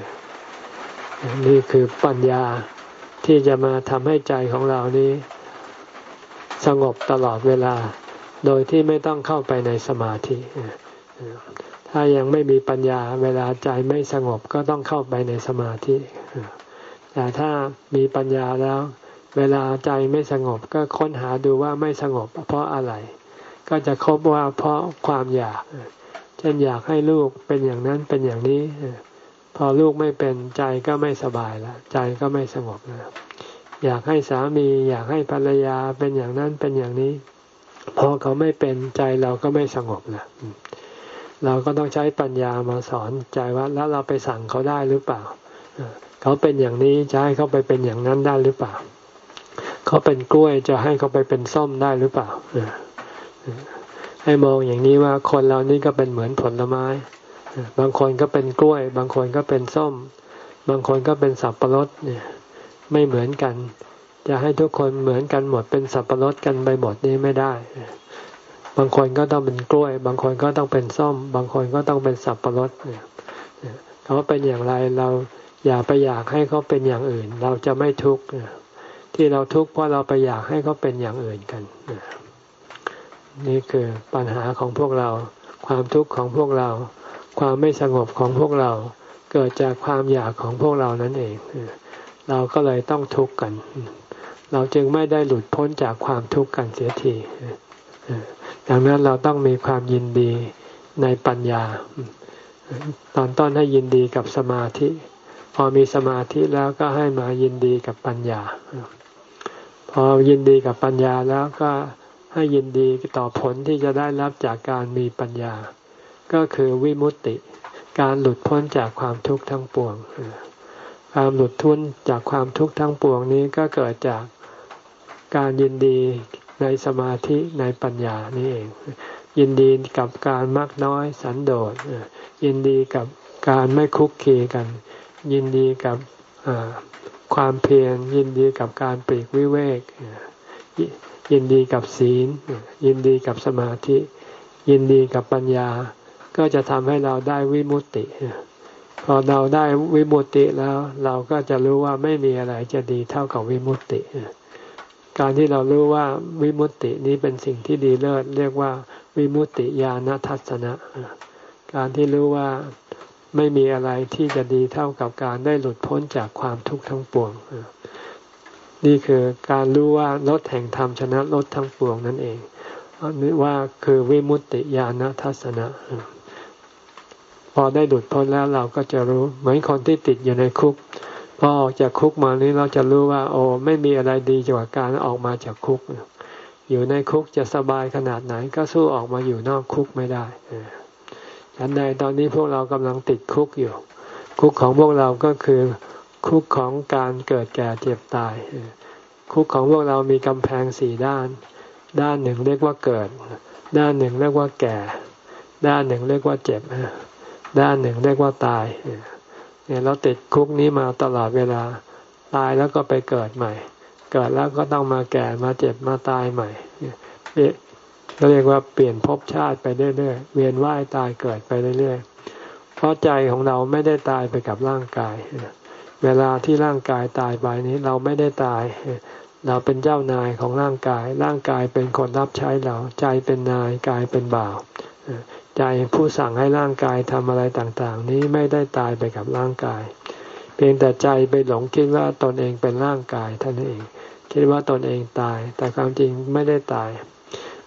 นี่คือปัญญาที่จะมาทำให้ใจของเรานี้สงบตลอดเวลาโดยที่ไม่ต้องเข้าไปในสมาธิถ้ายังไม่มีปัญญาเวลาใจไม่สงบก็ต้องเข้าไปในสมาธิแต่ถ้ามีปัญญาแล้วเวลาใจไม่สงบก็ค้นหาดูว่าไม่สงบเพราะอะไรก็จะพบว่าเพราะความอยากเช่นอยากให้ลูกเป็นอย่างนั้นเป็นอย่างนี้พอลูกไม่เป็นใจก็ไม่สบายแล้วใจก็ไม่สงบแล้วอยากให้สามีอยากให้ภรรยาเป็นอย่างนั้นเป็นอย่างนี้พอเขาไม่เป็นใจเราก็ไม่สงบแล้วเราก็ต้องใช้ปัญญามาสอนใจว่าแล้วเราไปสั่งเขาได้หรือเปล่าเขาเป็นอย่างนี้จะให้เขาไปเป็นอย่างนั้นได้หรือเปล่าเขาเป็นกล้วยจะให้เขาไปเป็นส้มได้หรือเปล่าให้มองอย่างนี้ว่าคนเรานี่ก็เป็นเหมือนผลไม้บางคนก็เป็นกล้วยบางคนก็เป็นส้มบางคนก็เป็นสับปะรดเนี่ยไม่เหมือนกันจะให้ทุกคนเหมือนกันหมดเป็นสับปะรดกันไปหมดนี่ไม่ได้บางคนก็ต้องเป็นกล้วยบางคนก็ต้องเป็นส้มบางคนก็ต้องเป็นสับปะรดเนี่ยเขาเป็นอย่างไรเราอย่าไปอยากให้เขาเป็นอย่างอื่นเราจะไม่ทุกข์ที่เราทุกข์เพราะเราไปอยากให้เขาเป็นอย่างอื่นกันนี่คือปัญหาของพวกเราความทุกข์ของพวกเราความไม่สงบของพวกเราเกิดจากความอยากของพวกเรานั่นเองเราก็เลยต้องทุกข์กันเราจึงไม่ได้หลุดพ้นจากความทุกข์กันเสียทีดังนั้นเราต้องมีความยินดีในปัญญาตอนต้นให้ยินดีกับสมาธิพอมีสมาธิแล้วก็ให้มายินดีกับปัญญาพอยินดีกับปัญญาแล้วก็ให้ยินดีต่อผลที่จะได้รับจากการมีปัญญาก็คือวิมุตติการหลุดพ้นจากความทุกข์ทั้งปวงการหลุดพ้นจากความทุกข์ทั้งปวงนี้ก็เกิดจากการยินดีในสมาธิในปัญญานี่เองยินดีกับการมักน้อยสันโดษยินดีกับการไม่คุกคีกันยินดีกับความเพียรยินดีกับการปลีกวิเวกยินดีกับศีลยินดีกับสมาธิยินดีกับปัญญาก็จะทำให้เราได้วิมุตติพอเราได้วิมุตติแล้วเราก็จะรู้ว่าไม่มีอะไรจะดีเท่ากับวิมุตติการที่เรารู้ว่าวิมุตตินี้เป็นสิ่งที่ดีเลิศเรียกว่าวิมุตติญาณทัสสนะการที่รู้ว่าไม่มีอะไรที่จะดีเท่ากับการได้หลุดพ้นจากความทุกข์ทั้งปวงนี่คือการรู้ว่ารสแห่งธรรมชนะรสทั้งปวงนั่นเองนี่ว่าคือวิมุตติญาณทัสสนะพอได้หลุดพ้นแล้วเราก็จะรู้เหมือนคนที่ติดอยู่ในคุกพอออกจากคุกมานี้เราจะรู้ว่าโอ้ไม่มีอะไรดีกว่าการออกมาจากคุกอยู่ในคุกจะสบายขนาดไหนก็สู้ออกมาอยู่นอกคุกไม่ได้ฉันใดตอนนี้พวกเรากำลังติดคุกอยู่คุกของพวกเราก็คือคุกของการเกิดแก่เจ็บตายคุกของพวกเรามีกำแพงสี่ด้านด้านหนึ่งเรียกว่าเกิดด้านหนึ่งเรียกว่าแก่ด้านหนึ่งเรียกว่าเจ็บด้านหนึ่งเรียกว่าตายเนี่ยเราติดคุกนี้มาตลอดเวลาตายแล้วก็ไปเกิดใหม่เกิดแล้วก็ต้องมาแก่มาเจ็บมาตายใหม่เราเรียกว่าเปลี่ยนภพชาติไปเรื่อยๆเวียนว่ายตายเกิดไปเรื่อยๆเพราะใจของเราไม่ได้ตายไปกับร่างกายเวลาที่ร่างกายตายไปนี้เราไม่ได้ตายเราเป็นเจ้านายของร่างกายร่างกายเป็นคนรับใช้เราใจเป็นนายกายเป็นบ่าวใจผู้สั่งให้ร่างกายทำอะไรต่างๆนี้ไม่ได้ตายไปกับร่างกายเพียงแต่ใจไปหลงคิดว่าตนเองเป็นร่างกายเท่านั้นเองคิดว่าตนเองตายแต่ความจริงไม่ได้ตายพ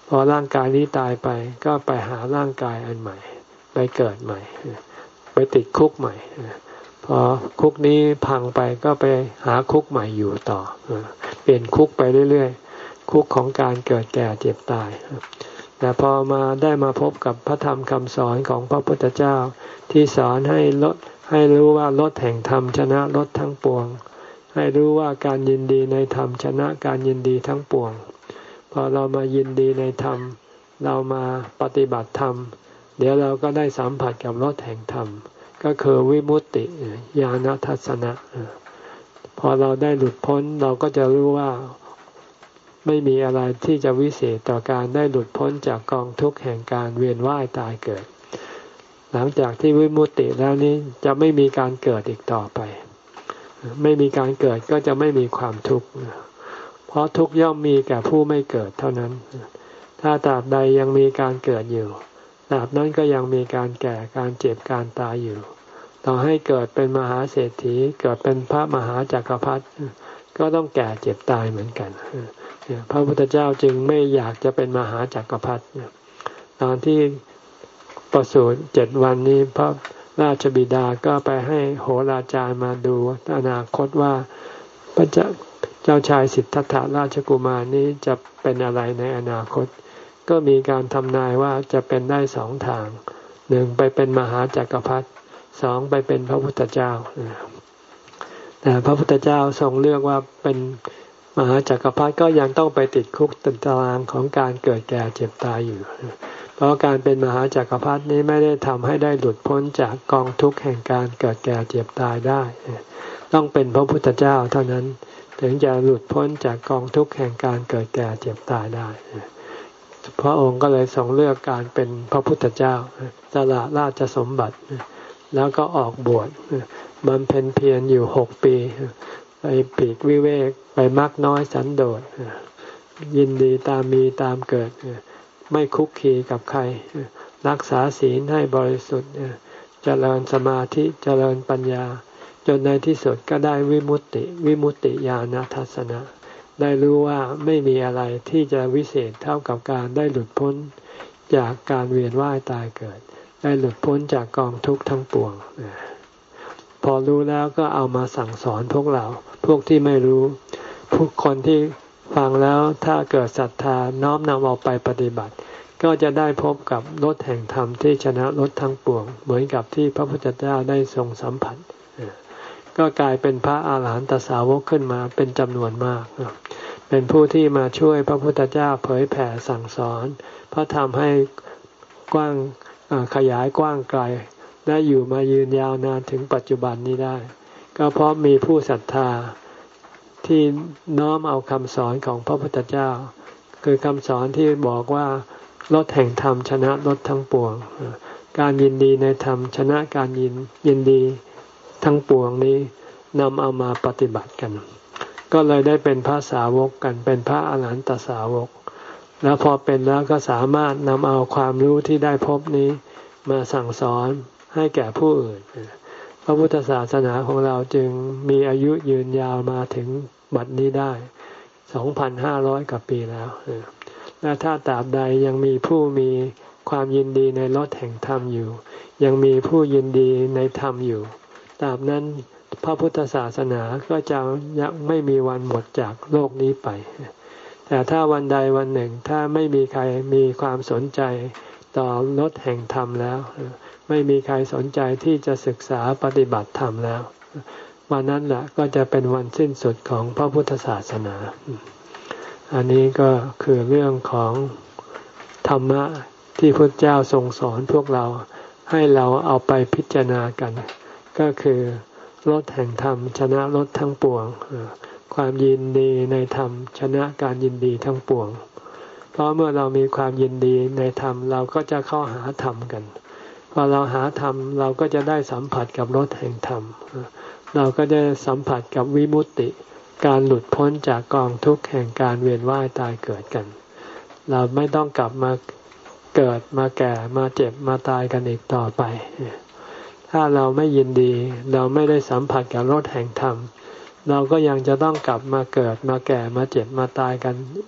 พอร่างกายนี้ตายไปก็ไปหาร่างกายอันใหม่ไปเกิดใหม่ไปติดคุกใหม่พอคุกนี้พังไปก็ไปหาคุกใหม่อยู่ต่อเปลี่ยนคุกไปเรื่อยๆคุกของการเกิดแก่เจ็บตายแต่พอมาได้มาพบกับพระธรรมคำสอนของพระพุทธเจ้าที่สอนให้ลดให้รู้ว่ารสแห่งธรรมชนะรสทั้งปวงให้รู้ว่าการยินดีในธรรมชนะการยินดีทั้งปวงพอเรามายินดีในธรรมเรามาปฏิบัติธรรมเดี๋ยวเราก็ได้สัมผัสกับรสแห่งธรรมก็คือวิมุตติญาณทัสสนะพอเราได้หลุดพ้นเราก็จะรู้ว่าไม่มีอะไรที่จะวิเศษต่อการได้หลุดพ้นจากกองทุกข์แห่งการเวียนว่ายตายเกิดหลังจากที่วิมุตติแล้วนี้จะไม่มีการเกิดอีกต่อไปไม่มีการเกิดก็จะไม่มีความทุกข์เพราะทุกข์ย่อมมีแก่ผู้ไม่เกิดเท่านั้นถ้าตราบใดยังมีการเกิดอยู่ตราบนั้นก็ยังมีการแก่การเจ็บการตายอยู่ต่อให้เกิดเป็นมหาเศรษฐีเกิดเป็นพระมหาจักรพรรดิก็ต้องแก่เจ็บตายเหมือนกันพระพุทธเจ้าจึงไม่อยากจะเป็นมหาจักรพรรดิตอนที่ประสูติเจ็ดวันนี้พระราชบิดาก็ไปให้โหราจารย์มาดูอนาคตว่าพระเจ้าเจ้าชายสิทธัตถราชกุมารนี้จะเป็นอะไรในอนาคตก็มีการทำนายว่าจะเป็นได้สองทางหนึ่งไปเป็นมหาจักรพรรดิสองไปเป็นพระพุทธเจ้าแต่พระพุทธเจ้าทรงเลือกว่าเป็นมหาจักรพรรดิก็ยังต้องไปติดคุกติดตารางของการเกิดแก่เจ็บตายอยู่เพราะการเป็นมหาจักรพรรดินี้ไม่ได้ทำให้ได้หลุดพ้นจากกองทุกข์แห่งการเกิดแก่เจ็บตายได้ต้องเป็นพระพุทธเจ้าเท่านั้นถึงจะหลุดพ้นจากกองทุกข์แห่งการเกิดแก่เจ็บตายได้พระองค์ก็เลยทรงเลือกการเป็นพระพุทธเจ้าสละราชสมบัติแล้วก็ออกบวชบำเพ็ญเพียรอยู่หกปีไปปีกวิเวกไปมักน้อยสันโดษยินดีตามมีตามเกิดไม่คุกคีกับใครรักษาศีลให้บริสุทธิ์เจริญสมาธิเจริญปัญญาจนในที่สุดก็ได้วิมุตติวิมุตติญาณทัสสนะได้รู้ว่าไม่มีอะไรที่จะวิเศษเท่ากับการได้หลุดพ้นจากการเวียนว่ายตายเกิดได้หลุดพ้นจากกองทุกข์ทั้งปวงพอรู้แล้วก็เอามาสั่งสอนพวกเราพวกที่ไม่รู้พวกคนที่ฟังแล้วถ้าเกิดศรัทธาน้อมนำเอาไปปฏิบัติก็จะได้พบกับรสแห่งธรรมที่ชนะรสทั้งปวงเหมือนกับที่พระพุทธเจ้าได้ทรงสัมผัสก็กลายเป็นพระอาหารหันตสาวกขึ้นมาเป็นจำนวนมากเป็นผู้ที่มาช่วยพระพุทธเจ้าเผยแผ่สั่งสอนพระธรรมให้กว้างขยายกว้างไกลได้อยู่มายืนยาวนานถึงปัจจุบันนี้ได้ก็เพราะมีผู้ศรัทธาที่น้อมเอาคำสอนของพระพุทธเจ้าคือคำสอนที่บอกว่ารสแห่งธรรมชนะรสทั้งปวงการยินดีในธรรมชนะการยินยินดีทั้งปวงนี้นำเอามาปฏิบัติกันก็เลยได้เป็นพระสาวกกันเป็นพระอรหันตสาวกแล้วพอเป็นแล้วก็สามารถนำเอาความรู้ที่ได้พบนี้มาสั่งสอนให้แก่ผู้อื่นพระพุทธศาสนาของเราจึงมีอายุยืนยาวมาถึงบัดนี้ได้ สองพันห้าร้อย กว่าปีแล้วและถ้าตราบใดยังมีผู้มีความยินดีในรสแห่งธรรมอยู่ยังมีผู้ยินดีในธรรมอยู่ตราบนั้นพระพุทธศาสนาก็จะยังไม่มีวันหมดจากโลกนี้ไปแต่ถ้าวันใดวันหนึ่งถ้าไม่มีใครมีความสนใจต่อรสแห่งธรรมแล้วไม่มีใครสนใจที่จะศึกษาปฏิบัติธรรมแล้ววันนั้นแหละก็จะเป็นวันสิ้นสุดของพระพุทธศาสนาอันนี้ก็คือเรื่องของธรรมะที่พระเจ้าทรงสอนพวกเราให้เราเอาไปพิจารณากันก็คือรสแห่งธรรมชนะรสทั้งปวงความยินดีในธรรมชนะการยินดีทั้งปวงเพราะเมื่อเรามีความยินดีในธรรมเราก็จะเข้าหาธรรมกันพอเราหาธรรมเราก็จะได้สัมผัสกับรสแห่งธรรมเราก็ได้สัมผัสกับวิมุตติการหลุดพ้นจากกองทุกข์แห่งการเวียนว่ายตายเกิดกันเราไม่ต้องกลับมาเกิดมาแก่มาเจ็บมาตายกันอีกต่อไปถ้าเราไม่ยินดีเราไม่ได้สัมผัสกับรสแห่งธรรมเราก็ยังจะต้องกลับมาเกิดมาแก่มาเจ็บมาตายกัน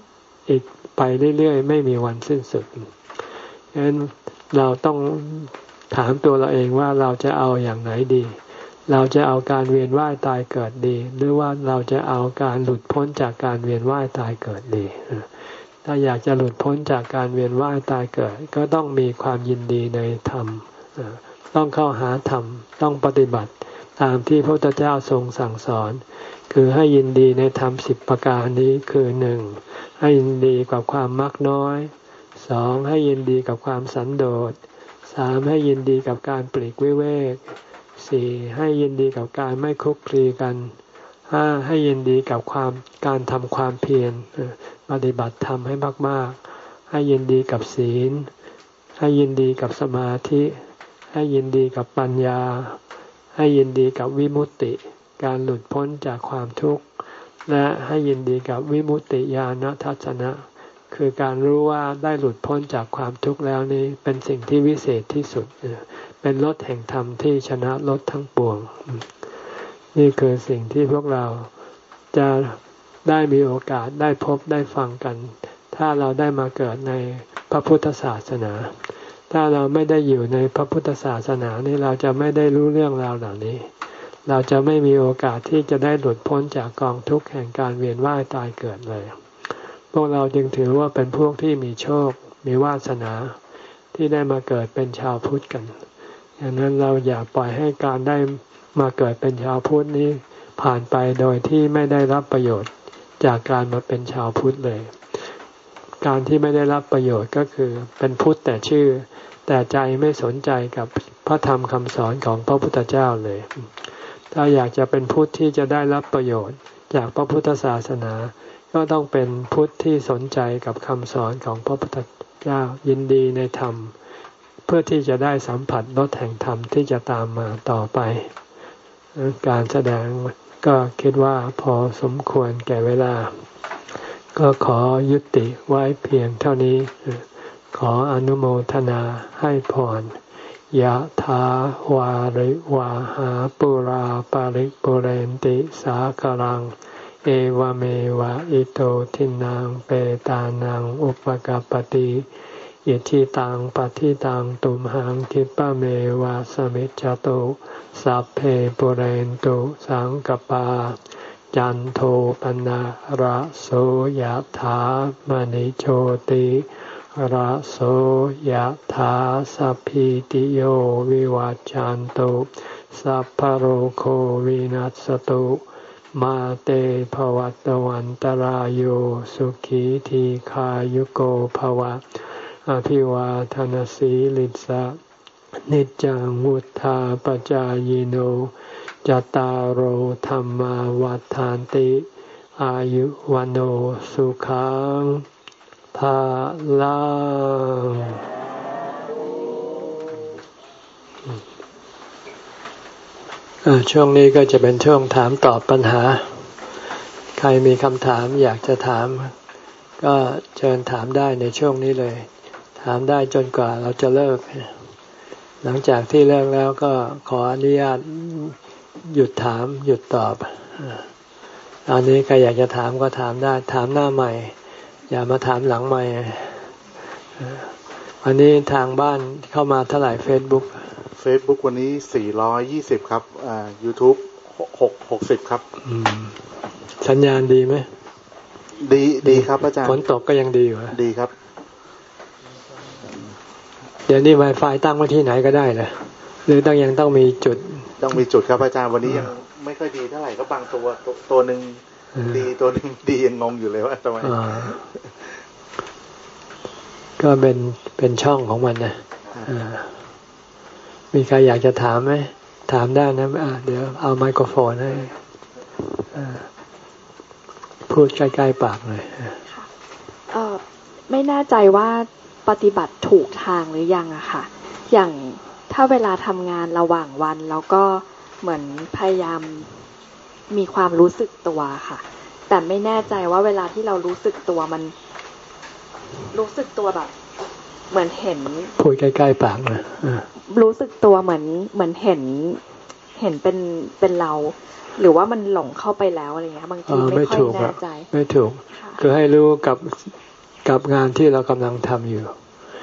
อีกไปเรื่อยๆไม่มีวันสิ้นสุดฉะนั้นเราต้องถามตัวเราเองว่าเราจะเอาอย่างไหนดีเราจะเอาการเวียนว่ายตายเกิดดีหรือว่าเราจะเอาการหลุดพ้นจากการเวียนว่ายตายเกิดดีถ้าอยากจะหลุดพ้นจากการเวียนว่ายตายเกิดก็ต้องมีความยินดีในธรรมต้องเข้าหาธรรมต้องปฏิบัติตามที่พระพุทธเจ้าทรงสั่งสอนคือให้ยินดีในธรรมสิบประการนี้คือหนึ่งให้ยินดีกับความมักน้อยสองให้ยินดีกับความสันโดษสามให้ยินดีกับการปลีกวิเวกสี่ให้ยินดีกับการไม่คลุกคลีกันห้าให้ยินดีกับความการทำความเพียรปฏิบัติธรรมให้มากๆให้ยินดีกับศีลให้ยินดีกับสมาธิให้ยินดีกับปัญญาให้ยินดีกับวิมุตติการหลุดพ้นจากความทุกข์และให้ยินดีกับวิมุตติญาณทัศนะคือการรู้ว่าได้หลุดพ้นจากความทุกข์แล้วนี้เป็นสิ่งที่วิเศษที่สุดเป็นรสแห่งธรรมที่ชนะรสทั้งปวงนี่คือสิ่งที่พวกเราจะได้มีโอกาสได้พบได้ฟังกันถ้าเราได้มาเกิดในพระพุทธศาสนาถ้าเราไม่ได้อยู่ในพระพุทธศาสนานี่เราจะไม่ได้รู้เรื่องราวเหล่านี้เราจะไม่มีโอกาสที่จะได้หลุดพ้นจากกองทุกข์แห่งการเวียนว่ายตายเกิดเลยพวกเราจึงถือว่าเป็นพวกที่มีโชคมีวาสนาที่ได้มาเกิดเป็นชาวพุทธกันดังนั้นเราอย่าปล่อยให้การได้มาเกิดเป็นชาวพุทธนี้ผ่านไปโดยที่ไม่ได้รับประโยชน์จากการมาเป็นชาวพุทธเลยการที่ไม่ได้รับประโยชน์ก็คือเป็นพุทธแต่ชื่อแต่ใจไม่สนใจกับพระธรรมคำสอนของพระพุทธเจ้าเลยถ้าอยากจะเป็นพุทธที่จะได้รับประโยชน์จากพระพุทธศาสนาก็ต้องเป็นพุทธที่สนใจกับคำสอนของพระพุทธเจ้ายินดีในธรรมเพื่อที่จะได้สัมผัสรสแห่งธรรมที่จะตามมาต่อไปการแสดงก็คิดว่าพอสมควรแก่เวลาก็ขอยุติไว้เพียงเท่านี้ขออนุโมทนาให้พรยะถาวาริวาหาปุราปาริปุเรนติสากลังเอวเมวะอิโตทินังเปตานังอุปกัปปติอิทิตังปฏิตังตุมหังคิปะเมวะสมิจจตุสัพเพปุเรนตุสังกปาจันโทปนะระโสยถามณิโชติระโสยถาสัพพิติโยวิวัจจันตุสัพพะโรโควินัสตุมาเตภวัตวันตรายโยสุขีทีขายุโกภวะอภิวาทนาสีลิสะนิจจังวุธาปจายโนจตารโหธรรมาวัฏฐานติอายุวันโอสุขังภาลังช่วงนี้ก็จะเป็นช่วงถามตอบปัญหาใครมีคำถามอยากจะถามก็เชิญถามได้ในช่วงนี้เลยถามได้จนกว่าเราจะเลิกหลังจากที่เลิกแล้วก็ขออนุญาตหยุดถามหยุดตอบตอนนี้ใครอยากจะถามก็ถามได้ถามหน้าใหม่อย่ามาถามหลังใหม่วันนี้ทางบ้านเข้ามาเท่าไหร่ Facebook Facebook วันนี้สี่ร้อยยี่สิบครับอ่า YouTube หก หกสิบครับอืมสัญญาณดีไหมดีดีครับอาจารย์ฝนตกก็ยังดีอยู่ดีครับเดี๋ยวนี้ Wi-Fi ตั้งไว้ที่ไหนก็ได้นะหรือต้องยังต้องมีจุดต้องมีจุดครับอาจารย์วันนี้ยังไม่ค่อยดีเท่าไหร่ก็บางตัวตัวนึงดีตัวนึงดียังงงอยู่เลยว่าทำไมก็เป็นเป็นช่องของมันนะมีใครอยากจะถามไหมถามได้นะเดี๋ยวเอาไมโครโฟนให้พูดใกล้ๆปากเลยเออไม่แน่ใจว่าปฏิบัติถูกทางหรือยังอะค่ะอย่างถ้าเวลาทำงานระหว่างวันแล้วก็เหมือนพยายามมีความรู้สึกตัวค่ะแต่ไม่แน่ใจว่าเวลาที่เรารู้สึกตัวมันรู้สึกตัวแบบเหมือนเห็นพูดใกล้ๆปากนะรู้สึกตัวเหมือนเหมือนเห็นเห็นเป็นเป็นเราหรือว่ามันหลงเข้าไปแล้วอะไรเงี้ยบางทีไม่ค่อยแน่ใจไม่ถูกคือให้รู้กับกับงานที่เรากำลังทำอยู่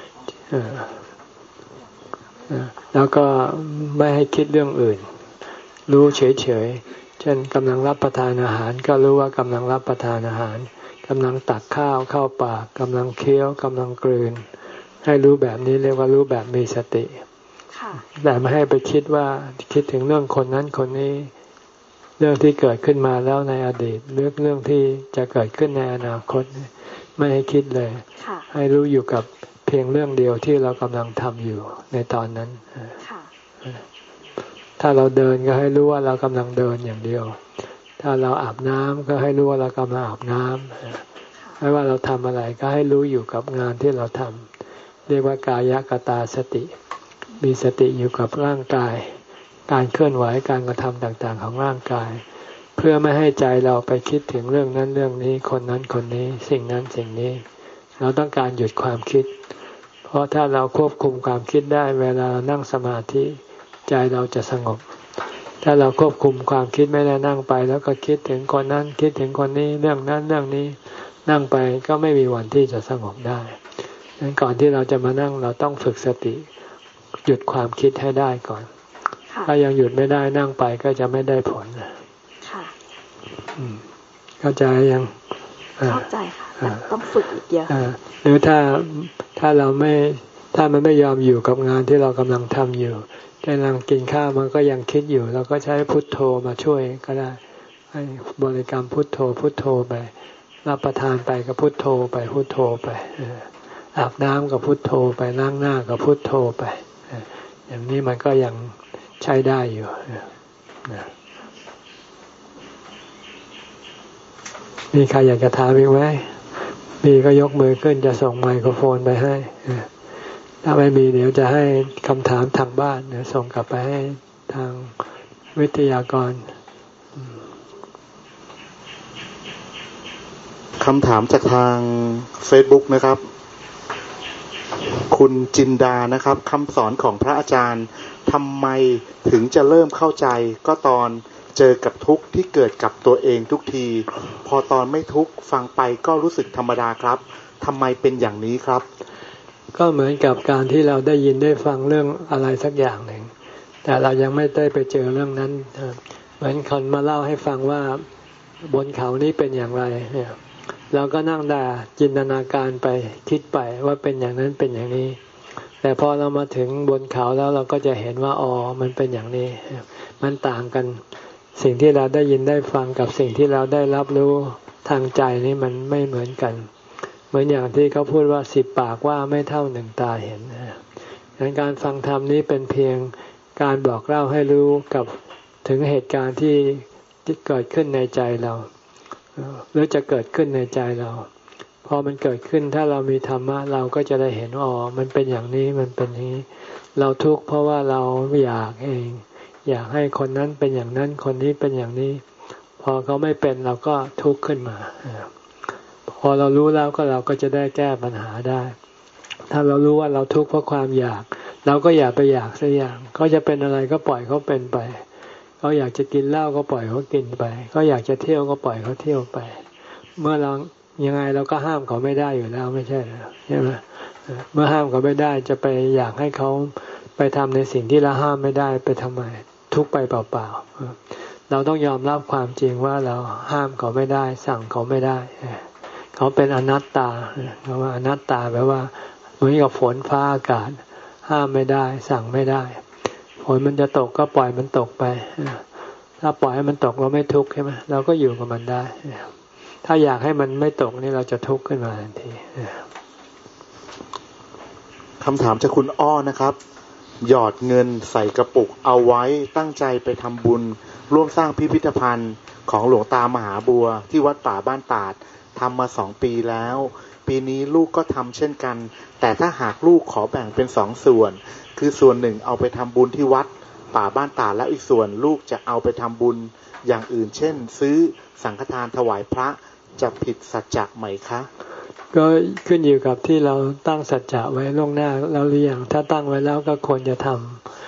แล้วก็ไม่ให้คิดเรื่องอื่นรู้เฉยๆเช่นกำลังรับประทานอาหารก็รู้ว่ากำลังรับประทานอาหารกำลังตักข้าวเข้าปากกำลังเคี้ยวกำลังกลืนให้รู้แบบนี้เรียกว่ารู้แบบมีสติแต่ไม่ให้ไปคิดว่าคิดถึงเรื่องคนนั้นคนนี้เรื่องที่เกิดขึ้นมาแล้วในอดีตเรื่องเรื่องที่จะเกิดขึ้นในอนาคตไม่ให้คิดเลยให้รู้อยู่กับเพียงเรื่องเดียวที่เรากำลังทำอยู่ในตอนนั้นถ้าเราเดินก็ให้รู้ว่าเรากำลังเดินอย่างเดียวถ้าเราอาบน้ำก็ให้รู้ว่าเรากำลังอาบน้ำไม่ว่าเราทำอะไรก็ให้รู้อยู่กับงานที่เราทำเรียกว่ากายกตาสติมีสติอยู่กับร่างกายการเคลื่อนไหวการกระทำต่างๆของร่างกายเพื่อไม่ให้ใจเราไปคิดถึงเรื่องนั้นเรื่องนี้คนนั้นคนนี้สิ่งนั้นสิ่งนี้เราต้องการหยุดความคิดเพราะถ้าเราควบคุมความคิดได้เวลานั่งสมาธิใจเราจะสงบถ้าเราควบคุมความคิดไม่ได้นั่งไปแล้วก็คิดถึงคนนั้นคิดถึงคนนี้เรื่องนั้นเรื่องนี้นั่งไปก็ไม่มีวันที่จะสงบได้ดังนั้นก่อนที่เราจะมานั่งเราต้องฝึกสติหยุดความคิดให้ได้ก่อนถ้ายังหยุดไม่ได้นั่งไปก็จะไม่ได้ผลค่ะเข้าใจยังเข้าใจค่ะต้องฝึกอีกเยอะหรือถ้าถ้าเราไม่ถ้ามันไม่ยอมอยู่กับงานที่เรากำลังทำอยู่กำลังกินข้าวมันก็ยังคิดอยู่เราก็ใช้พุทโธมาช่วยก็ได้ให้บริกรรมพุทโธพุทโธไปรับประทานไปก็พุทโธไปพุทโธไปอาบน้ำก็พุทโธไปล้างหน้าก็พุทโธไปอย่างนี้มันก็ยังใช้ได้อยู่มีใครอยากจะถามอีกไหมมีก็ยกมือขึ้นจะส่งไมโครโฟนไปให้ถ้าไม่มีเดี๋ยวจะให้คำถามทางบ้านเดี๋ยวส่งกลับไปให้ทางวิทยากรคำถามจากทาง Facebook นะครับคุณจินดานะครับคำสอนของพระอาจารย์ทำไมถึงจะเริ่มเข้าใจก็ตอนเจอกับทุกข์ที่เกิดกับตัวเองทุกทีพอตอนไม่ทุกข์ฟังไปก็รู้สึกธรรมดาครับทำไมเป็นอย่างนี้ครับก็เหมือนกับการที่เราได้ยินได้ฟังเรื่องอะไรสักอย่างหนึ่งแต่เรายังไม่ได้ไปเจอเรื่องนั้นเหมือนคนมาเล่าให้ฟังว่าบนเขานี้เป็นอย่างไรเนี่ยเราก็นั่งด่าจินตนาการไปคิดไปว่าเป็นอย่างนั้นเป็นอย่างนี้แต่พอเรามาถึงบนเขาแล้วเราก็จะเห็นว่าอ๋อมันเป็นอย่างนี้มันต่างกันสิ่งที่เราได้ยินได้ฟังกับสิ่งที่เราได้รับรู้ทางใจนี่มันไม่เหมือนกันเหมือนอย่างที่เขาพูดว่าสิบปากว่าไม่เท่าหนึ่งตาเห็นดังนั้นการฟังธรรมนี้เป็นเพียงการบอกเล่าให้รู้กับถึงเหตุการณ์ที่ที่เกิดขึ้นในใจเราหรือจะเกิดขึ้นในใจเราพอมันเกิดขึ้นถ้าเรามีธรรมะเราก็จะได้เห็นอ๋อมันเป็นอย่างนี้มันเป็นอย่างนี้เราทุกข์เพราะว่าเราอยากเองอยากให้คนนั้นเป็นอย่างนั้นคนนี้เป็นอย่างนี้พอเขาไม่เป็นเราก็ทุกข์ขึ้นมาพอเรารู้แล้วก็เราก็จะได้แก้ปัญหาได้ถ้าเรารู้ว่าเราทุกข์เพราะความอยากเราก็อย่าไปอยากสักอย่างเขาจะเป็นอะไรก็ปล่อยเขาเป็นไปเขาอยากจะกินเหล้าก็ปล่อยเขากินไปเขาอยากจะเที่ยวก็ปล่อยเขาเที่ยวไปเมื่อเรายังไงเราก็ห้ามเขาไม่ได้อยู่แล้วไม่ใช่หรือใช่ไหมเมื่อห้ามเขาไม่ได้จะไปอยากให้เขาไปทำในสิ่งที่เราห้ามไม่ได้ไปทำไมทุกไปเปล่าๆเราต้องยอมรับความจริงว่าเราห้ามเขาไม่ได้สั่งเขาไม่ได้เขาเป็นอนัตตาคำว่าอนัตตาแปลว่าเหมือนกับฝนฟ้าอากาศห้ามไม่ได้สั่งไม่ได้ฝนมันจะตกก็ปล่อยมันตกไปถ้าปล่อยให้มันตกเราไม่ทุกข์ใช่ไหมเราก็อยู่กับมันได้ถ้าอยากให้มันไม่ตกนี่เราจะทุกข์ขึ้นมาทันทีคำถามจากคุณอ้อนะครับหยอดเงินใส่กระปุกเอาไว้ตั้งใจไปทำบุญร่วมสร้างพิพิธภัณฑ์ของหลวงตามหาบัวที่วัดป่าบ้านตาดทำมาสองปีแล้วปีนี้ลูกก็ทำเช่นกันแต่ถ้าหากลูกขอแบ่งเป็นสองส่วนคือส่วนหนึ่งเอาไปทำบุญที่วัดป่าบ้านตาดและอีกส่วนลูกจะเอาไปทำบุญอย่างอื่นเช่นซื้อสังฆทานถวายพระจะผิดสัจจะไหมคะก็ขึ้นอยู่กับที่เราตั้งสัจจะไว้ล่วงหน้าแล้วหรือยังถ้าตั้งไว้แล้วก็ควร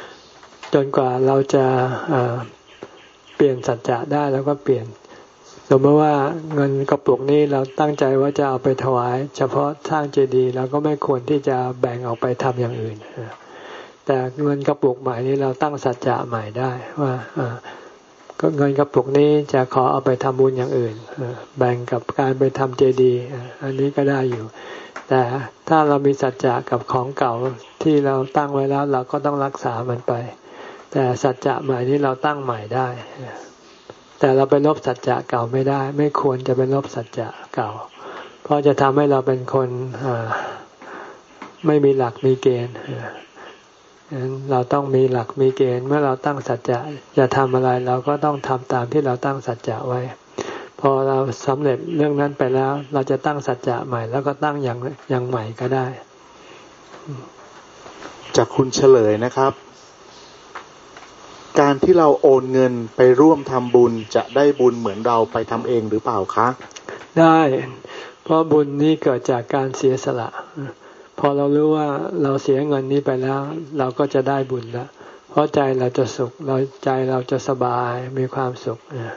จะทำจนกว่าเราจะเปลี่ยนสัจจะได้แล้วก็เปลี่ยนสสมมติว่าเงินกระปุกนี้เราตั้งใจว่าจะเอาไปถวายเฉพาะสร้างเจดีย์เราก็ไม่ควรที่จะแบ่งออกไปทำอย่างอื่นแต่เงินกระปุกใหม่นี้เราตั้งสัจจะใหม่ได้ว่าก็เงินกระปุกนี้จะขอเอาไปทำบุญอย่างอื่นแบ่งกับการไปทำเจดีย์อันนี้ก็ได้อยู่แต่ถ้าเรามีสัจจะกับของเก่าที่เราตั้งไว้แล้วเราก็ต้องรักษามันไปแต่สัจจะใหม่นี้เราตั้งใหม่ได้แต่เราไปลบสัจจะเก่าไม่ได้ไม่ควรจะไปลบสัจจะเก่าเพราะจะทำให้เราเป็นคนไม่มีหลักมีเกณฑ์เราต้องมีหลักมีเกณฑ์เมื่อเราตั้งสัจจะจะทำอะไรเราก็ต้องทำตามที่เราตั้งสัจจะไว้พอเราสำเร็จเรื่องนั้นไปแล้วเราจะตั้งสัจจะใหม่แล้วก็ตั้งอย่างอย่างใหม่ก็ได้จากคุณเฉลยนะครับการที่เราโอนเงินไปร่วมทำบุญจะได้บุญเหมือนเราไปทำเองหรือเปล่าคะได้เพราะบุญนี้เกิดจากการเสียสละพอเรารู้ว่าเราเสียเงินนี้ไปแล้วเราก็จะได้บุญแล้วเพราะใจเราจะสุขเราใจเราจะสบายมีความสุข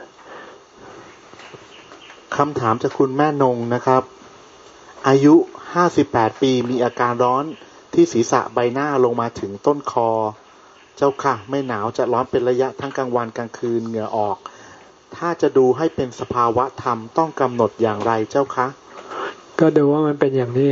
คำถามจากคุณแม่นงนะครับอายุห้าสิบแปดปีมีอาการร้อนที่ศีรษะใบหน้าลงมาถึงต้นคอเจ้าค่ะไม่หนาวจะร้อนเป็นระยะทั้งกลางวันกลางคืนเหงื่อออกถ้าจะดูให้เป็นสภาวะธรรมต้องกำหนดอย่างไรเจ้าคะก็ดูว่ามันเป็นอย่างนี้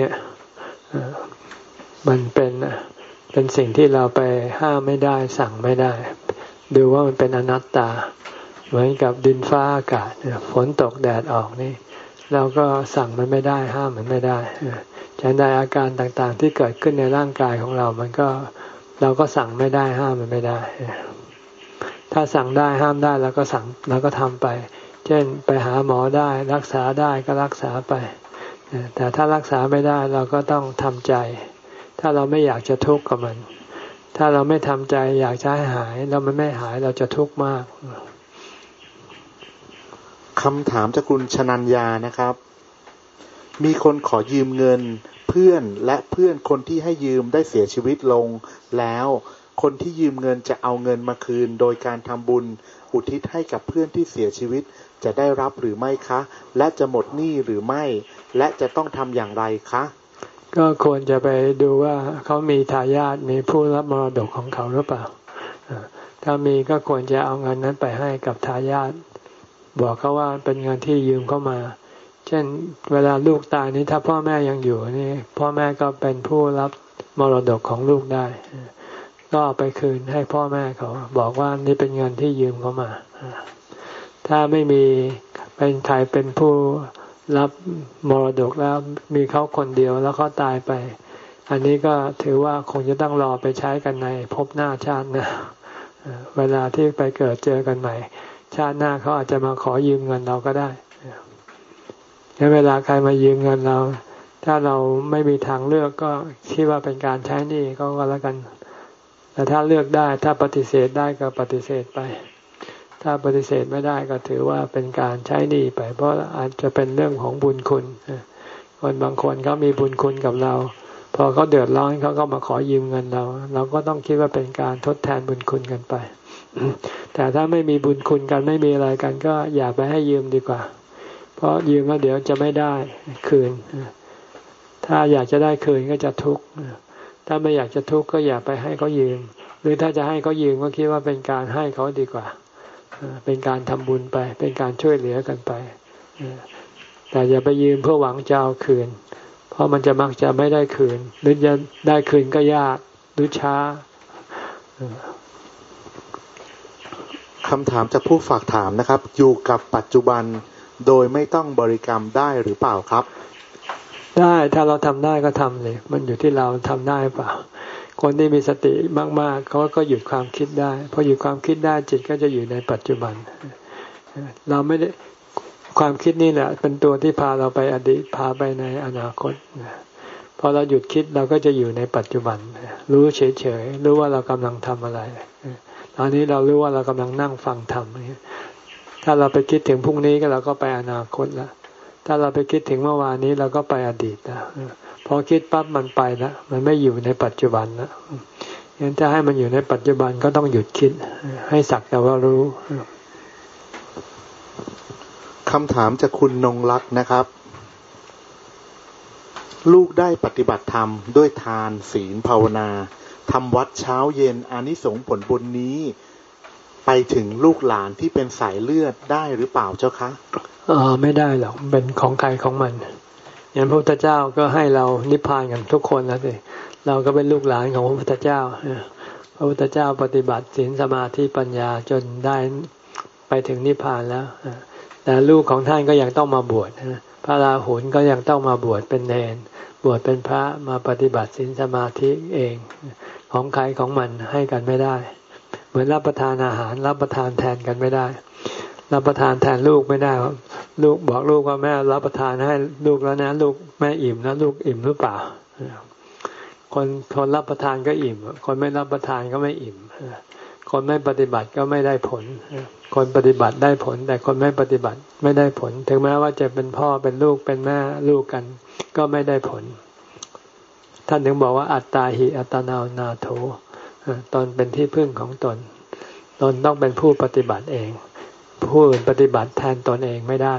มันเป็นเป็นสิ่งที่เราไปห้ามไม่ได้สั่งไม่ได้ดูว่ามันเป็นอนัตตาเหมือนกับดินฟ้าอากาศฝนตกแดดออกนี่เราก็สั่งมันไม่ได้ห้ามมันไม่ได้ฉันใดอาการต่างๆที่เกิดขึ้นในร่างกายของเรามันก็เราก็สั่งไม่ได้ห้ามมันไม่ได้ถ้าสั่งได้ห้ามได้เราก็สั่งเราก็ทำไปเช่นไปหาหมอได้รักษาได้ก็รักษาไปแต่ถ้ารักษาไม่ได้เราก็ต้องทำใจถ้าเราไม่อยากจะทุกข์กับมันถ้าเราไม่ทำใจอยากจะให้หายแล้วมันไม่หายเราจะทุกข์มากคำถามจากคุณชนัญญานะครับมีคนขอยืมเงินเพื่อนและเพื่อนคนที่ให้ยืมได้เสียชีวิตลงแล้วคนที่ยืมเงินจะเอาเงินมาคืนโดยการทำบุญอุทิศให้กับเพื่อนที่เสียชีวิตจะได้รับหรือไม่คะและจะหมดหนี้หรือไม่และจะต้องทำอย่างไรคะก็ควรจะไปดูว่าเขามีทายาทมีผู้รับมรดกของเขาหรือเปล่าถ้ามีก็ควรจะเอาเงินนั้นไปให้กับทายาทบอกเขาว่าเป็นเงินที่ยืมเข้ามาเช่นเวลาลูกตายนี้ถ้าพ่อแม่ยังอยู่นี่พ่อแม่ก็เป็นผู้รับมรดกของลูกได้ก็เอาไปคืนให้พ่อแม่เขาบอกว่านี่เป็นเงินที่ยืมเข้ามาถ้าไม่มีเป็นใครเป็นผู้รับมรดกแล้วมีเขาคนเดียวแล้วเขาตายไปอันนี้ก็ถือว่าคงจะต้องรอไปใช้กันในภพหน้าชาติหน้าเวลาที่ไปเกิดเจอกันใหม่ชาติหน้าเขาอาจจะมาขอยืมเงินเราก็ได้แล้วเวลาใครมายืมเงินเราถ้าเราไม่มีทางเลือกก็คิดว่าเป็นการใช้หนี้ก็แล้วกันแต่ถ้าเลือกได้ถ้าปฏิเสธได้ก็ปฏิเสธไปถ้าปฏิเสธไม่ได้ก็ถือว่าเป็นการใช้หนี้ไปเพราะอาจจะเป็นเรื่องของบุญคุณคนบางคนเขามีบุญคุณกับเราพอเขาเดือดร้อนเขาก็มาขอยืมเงินเราเราก็ต้องคิดว่าเป็นการทดแทนบุญคุณกันไปแต่ถ้าไม่มีบุญคุณกันไม่มีอะไรกันก็อย่าไปให้ยืมดีกว่าเพราะยืมแล้วเดี๋ยวจะไม่ได้คืนถ้าอยากจะได้คืนก็จะทุกข์ถ้าไม่อยากจะทุกข์ก็อย่าไปให้เขายืมหรือถ้าจะให้เขายืมก็คิดว่าเป็นการให้เขาดีกว่าเป็นการทำบุญไปเป็นการช่วยเหลือกันไปแต่อย่าไปยืมเพื่อหวังจะเอาคืนเพราะมันจะมักจะไม่ได้คืนหรือจะได้คืนก็ยากหรือช้าคำถามจากผู้ฝากถามนะครับอยู่กับปัจจุบันโดยไม่ต้องบริกรรมได้หรือเปล่าครับได้ถ้าเราทำได้ก็ทำเลยมันอยู่ที่เราทำได้เปล่าคนที่มีสติมากๆเขาก็หยุดความคิดได้พอหยุดความคิดได้จิตก็จะอยู่ในปัจจุบันเราไม่ได้ความคิดนี่แหละเป็นตัวที่พาเราไปอดีตพาไปในอนาคตพอเราหยุดคิดเราก็จะอยู่ในปัจจุบันรู้เฉยๆรู้ว่าเรากำลังทำอะไรตอนนี้เรารู้ว่าเรากำลังนั่งฟังธรรมถ้าเราไปคิดถึงพรุ่งนี้ก็เราก็ไปอนาคตแล้วถ้าเราไปคิดถึงเมื่อวานนี้เราก็ไปอดีตแล้วพอคิดปั๊บมันไปแล้วมันไม่อยู่ในปัจจุบันแล้วงั้นถ้าให้มันอยู่ในปัจจุบันก็ต้องหยุดคิดให้สักแต่ว่ารู้คคำถามจากคุณนงรักนะครับลูกได้ปฏิบัติธรรมด้วยทานศีลภาวนาทำวัดเช้าเย็นอานิสงส์ผลบุญนี้ไปถึงลูกหลานที่เป็นสายเลือดได้หรือเปล่าเจ้าคะอ๋อไม่ได้หรอกเป็นของใครของมันอย่างพระพุทธเจ้าก็ให้เรานิพพานกันทุกคนแล้วสิเราก็เป็นลูกหลานของพระพุทธเจ้าพระพุทธเจ้าปฏิบัติศีลสมาธิปัญญาจนได้ไปถึงนิพพานแล้วแต่ลูกของท่านก็ยังต้องมาบวชพระราหุลก็ยังต้องมาบวชเป็นเณรบวชเป็นพระมาปฏิบัติศีลสมาธิเองของใครของมันให้กันไม่ได้เหมือนรับประทานอาหารรับประทานแทนกันไม่ได้รับประทานแทนลูกไม่ได้ลูกบอกลูกว่าแม่รับประทานให้ลูกแล้วนะลูกแม่อิ่มนะลูกอิ่มหรือเปล่าคนคนรับประทานก็อิ่มคนไม่รับประทานก็ไม่อิ่มคนไม่ปฏิบัติก็ไม่ได้ผลคนปฏิบัติได้ผลแต่คนไม่ปฏิบัติไม่ได้ผลถึงแม้ว่าจะเป็นพ่อเป็นลูกเป็นแม่ลูกกันก็ไม่ได้ผลท่านถึงบอกว่าอัตตาหิอัตโนนาโถตนเป็นที่พึ่งของตนตนต้องเป็นผู้ปฏิบัติเองผู้อื่นปฏิบัติแทนตนเองไม่ได้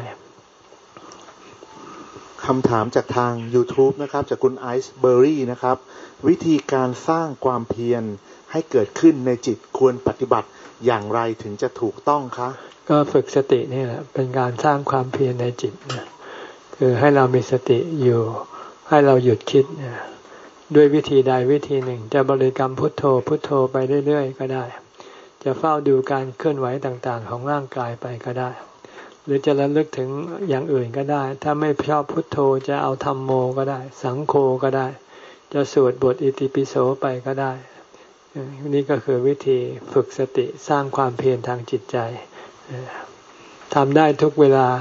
คำถามจากทาง YouTube นะครับจากคุณไอซ์เบอร์รี่นะครับวิธีการสร้างความเพียรให้เกิดขึ้นในจิตควรปฏิบัติอย่างไรถึงจะถูกต้องคะก็ฝึกสตินี่แหละเป็นการสร้างความเพียรในจิตนะคือให้เรามีสติอยู่ให้เราหยุดคิดนะด้วยวิธีใดวิธีหนึ่งจะบริกรรมพุทโธพุทโธไปเรื่อยๆก็ได้จะเฝ้าดูการเคลื่อนไหวต่างๆของร่างกายไปก็ได้หรือจะระลึกถึงอย่างอื่นก็ได้ถ้าไม่ชอบพุทโธจะเอาธัมโมก็ได้สังโฆก็ได้จะสวดบทอิติปิโสไปก็ได้นี่ก็คือวิธีฝึกสติสร้างความเพียรทางจิตใจทำได้ทุกเวลา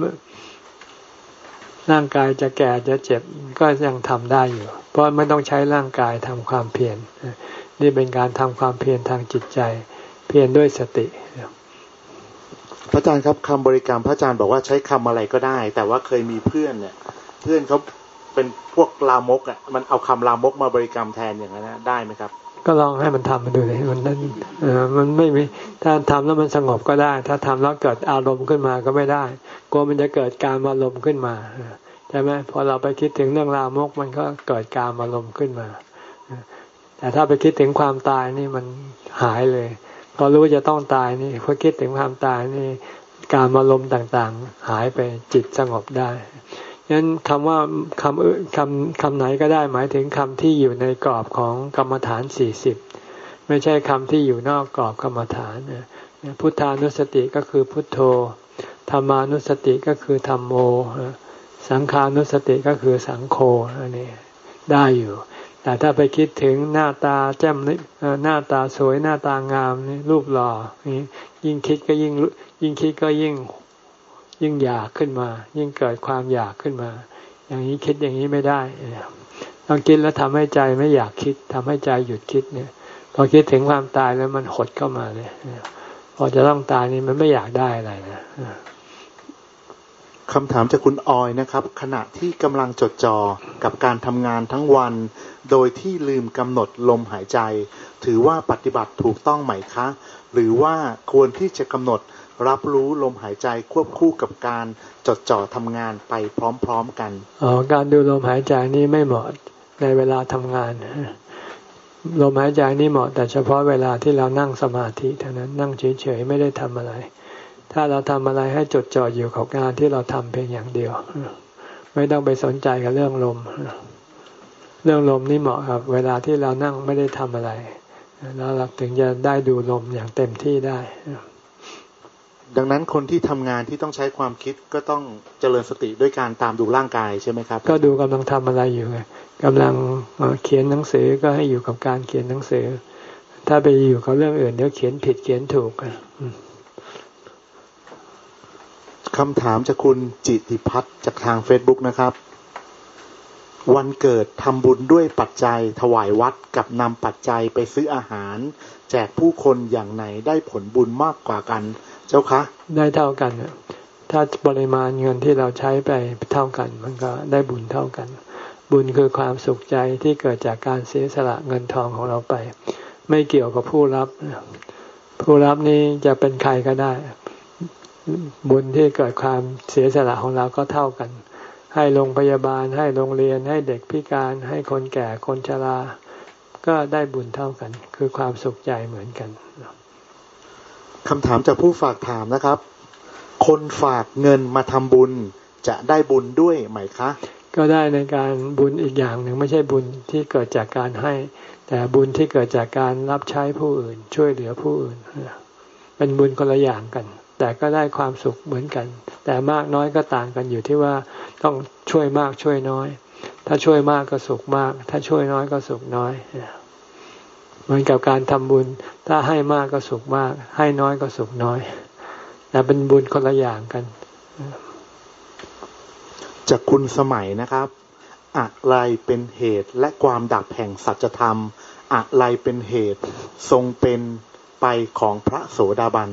ร่างกายจะแก่จะเจ็บก็ยังทำได้อยู่เพราะไม่ต้องใช้ร่างกายทำความเพียรนี่เป็นการทำความเพียรทางจิตใจเพียรด้วยสติพระอาจารย์ครับคำบริกรรมพระอาจารย์บอกว่าใช้คำอะไรก็ได้แต่ว่าเคยมีเพื่อนเนี่ยเพื่อนเขาเป็นพวกลามกอ่ะมันเอาคำลามกมาบริกรรมแทนอย่างนั้นได้ไหมครับก็ลองให้มันทำมาดูเลยมันนั่นเออมันไม่มีถ้าทำแล้วมันสงบก็ได้ถ้าทำแล้วเกิดอารมณ์ขึ้นมาก็ไม่ได้กลัวมันจะเกิดการอารมณ์ขึ้นมาใช่ไหมพอเราไปคิดถึงเรื่องลามกมันก็เกิดการอารมณ์ขึ้นมาแต่ถ้าไปคิดถึงความตายนี่มันหายเลยพอรู้จะต้องตายนี่พอคิดถึงความตายนี่การอารมณ์ต่างๆหายไปจิตสงบได้งั้นคำว่าคำคำคำไหนก็ได้หมายถึงคำที่อยู่ในกรอบของกรรมฐานสี่สิบไม่ใช่คำที่อยู่นอกกรอบกรรมฐานพุทธานุสติก็คือพุทโธธรรมานุสติก็คือธัมโมสังฆานุสติก็คือสังโฆอันนี้ได้อยู่แต่ถ้าไปคิดถึงหน้าตาแจ่มหน้าตาสวยหน้าตางามนี่รูปหล่อนี่ยิ่งคิดก็ยิ่งยิ่งคิดก็ยิ่งยิ่งอยากขึ้นมายิ่งเกิดความอยากขึ้นมาอย่างนี้คิดอย่างนี้ไม่ได้ต้องคิดแล้วทำให้ใจไม่อยากคิดทำให้ใจหยุดคิดเนี่ยพอคิดถึงความตายแล้วมันหดเข้ามาเลยพอจะต้องตายนี่มันไม่อยากได้อะไรนะคำถามจากคุณออยนะครับขณะที่กำลังจดจ่อกับการทำงานทั้งวันโดยที่ลืมกำหนดลมหายใจถือว่าปฏิบัติถูกต้องไหมคะหรือว่าควรที่จะกำหนดรับรู้ลมหายใจควบคู่กับการจดจ่อทำงานไปพร้อมๆกันอ๋อการดูลมหายใจนี่ไม่เหมาะในเวลาทำงานลมหายใจนี่เหมาะแต่เฉพาะเวลาที่เรานั่งสมาธิเท่านั้นนั่งเฉยๆไม่ได้ทำอะไรถ้าเราทำอะไรให้จดจ่ออยู่กับงานที่เราทำเพียงอย่างเดียวไม่ต้องไปสนใจกับเรื่องลมเรื่องลมนี่เหมาะครับเวลาที่เรานั่งไม่ได้ทำอะไรแล้วเราถึงจะได้ดูลมอย่างเต็มที่ได้ดังนั้นคนที่ทำงานที่ต้องใช้ความคิดก็ต้องเจริญสติด้วยการตามดูร่างกายใช่ไหมครับก็ดูกำลังทำอะไรอยู่กำลังเขียนหนังสือก็ให้อยู่กับการเขียนหนังสือถ้าไปอยู่กับเรื่องอื่นเดี๋ยวเขียนผิดเขียนถูกคำถามจากคุณจิติพัฒน์จากทาง Facebook นะครับวันเกิดทำบุญด้วยปัจจัยถวายวัดกับนำปัจจัยไปซื้ออาหารแจกผู้คนอย่างไหนได้ผลบุญมากกว่ากันเจ้าคะได้เท่ากันถ้าปริมาณเงินที่เราใช้ไปเท่ากันมันก็ได้บุญเท่ากันบุญคือความสุขใจที่เกิดจากการเสียสละเงินทองของเราไปไม่เกี่ยวกับผู้รับผู้รับนี้จะเป็นใครก็ได้บุญที่เกิดความเสียสละของเราก็เท่ากันให้โรงพยาบาลให้โรงเรียนให้เด็กพิการให้คนแก่คนชราก็ได้บุญเท่ากันคือความสุขใจเหมือนกันคำถามจากผู้ฝากถามนะครับคนฝากเงินมาทำบุญจะได้บุญด้วยไหมคะก็ได้ในการบุญอีกอย่างหนึ่งไม่ใช่บุญที่เกิดจากการให้แต่บุญที่เกิดจากการรับใช้ผู้อื่นช่วยเหลือผู้อื่นเป็นบุญคนละอย่างกันแต่ก็ได้ความสุขเหมือนกันแต่มากน้อยก็ต่างกันอยู่ที่ว่าต้องช่วยมากช่วยน้อยถ้าช่วยมากก็สุขมากถ้าช่วยน้อยก็สุขน้อยเหมือนกับการทำบุญถ้าให้มากก็สุขมากให้น้อยก็สุขน้อยแต่เป็นบุญคนละอย่างกันจากคุณสมัยนะครับอะไรเป็นเหตุและความดับแห่งสัจธรรมอะไรเป็นเหตุทรงเป็นไปของพระโสดาบัน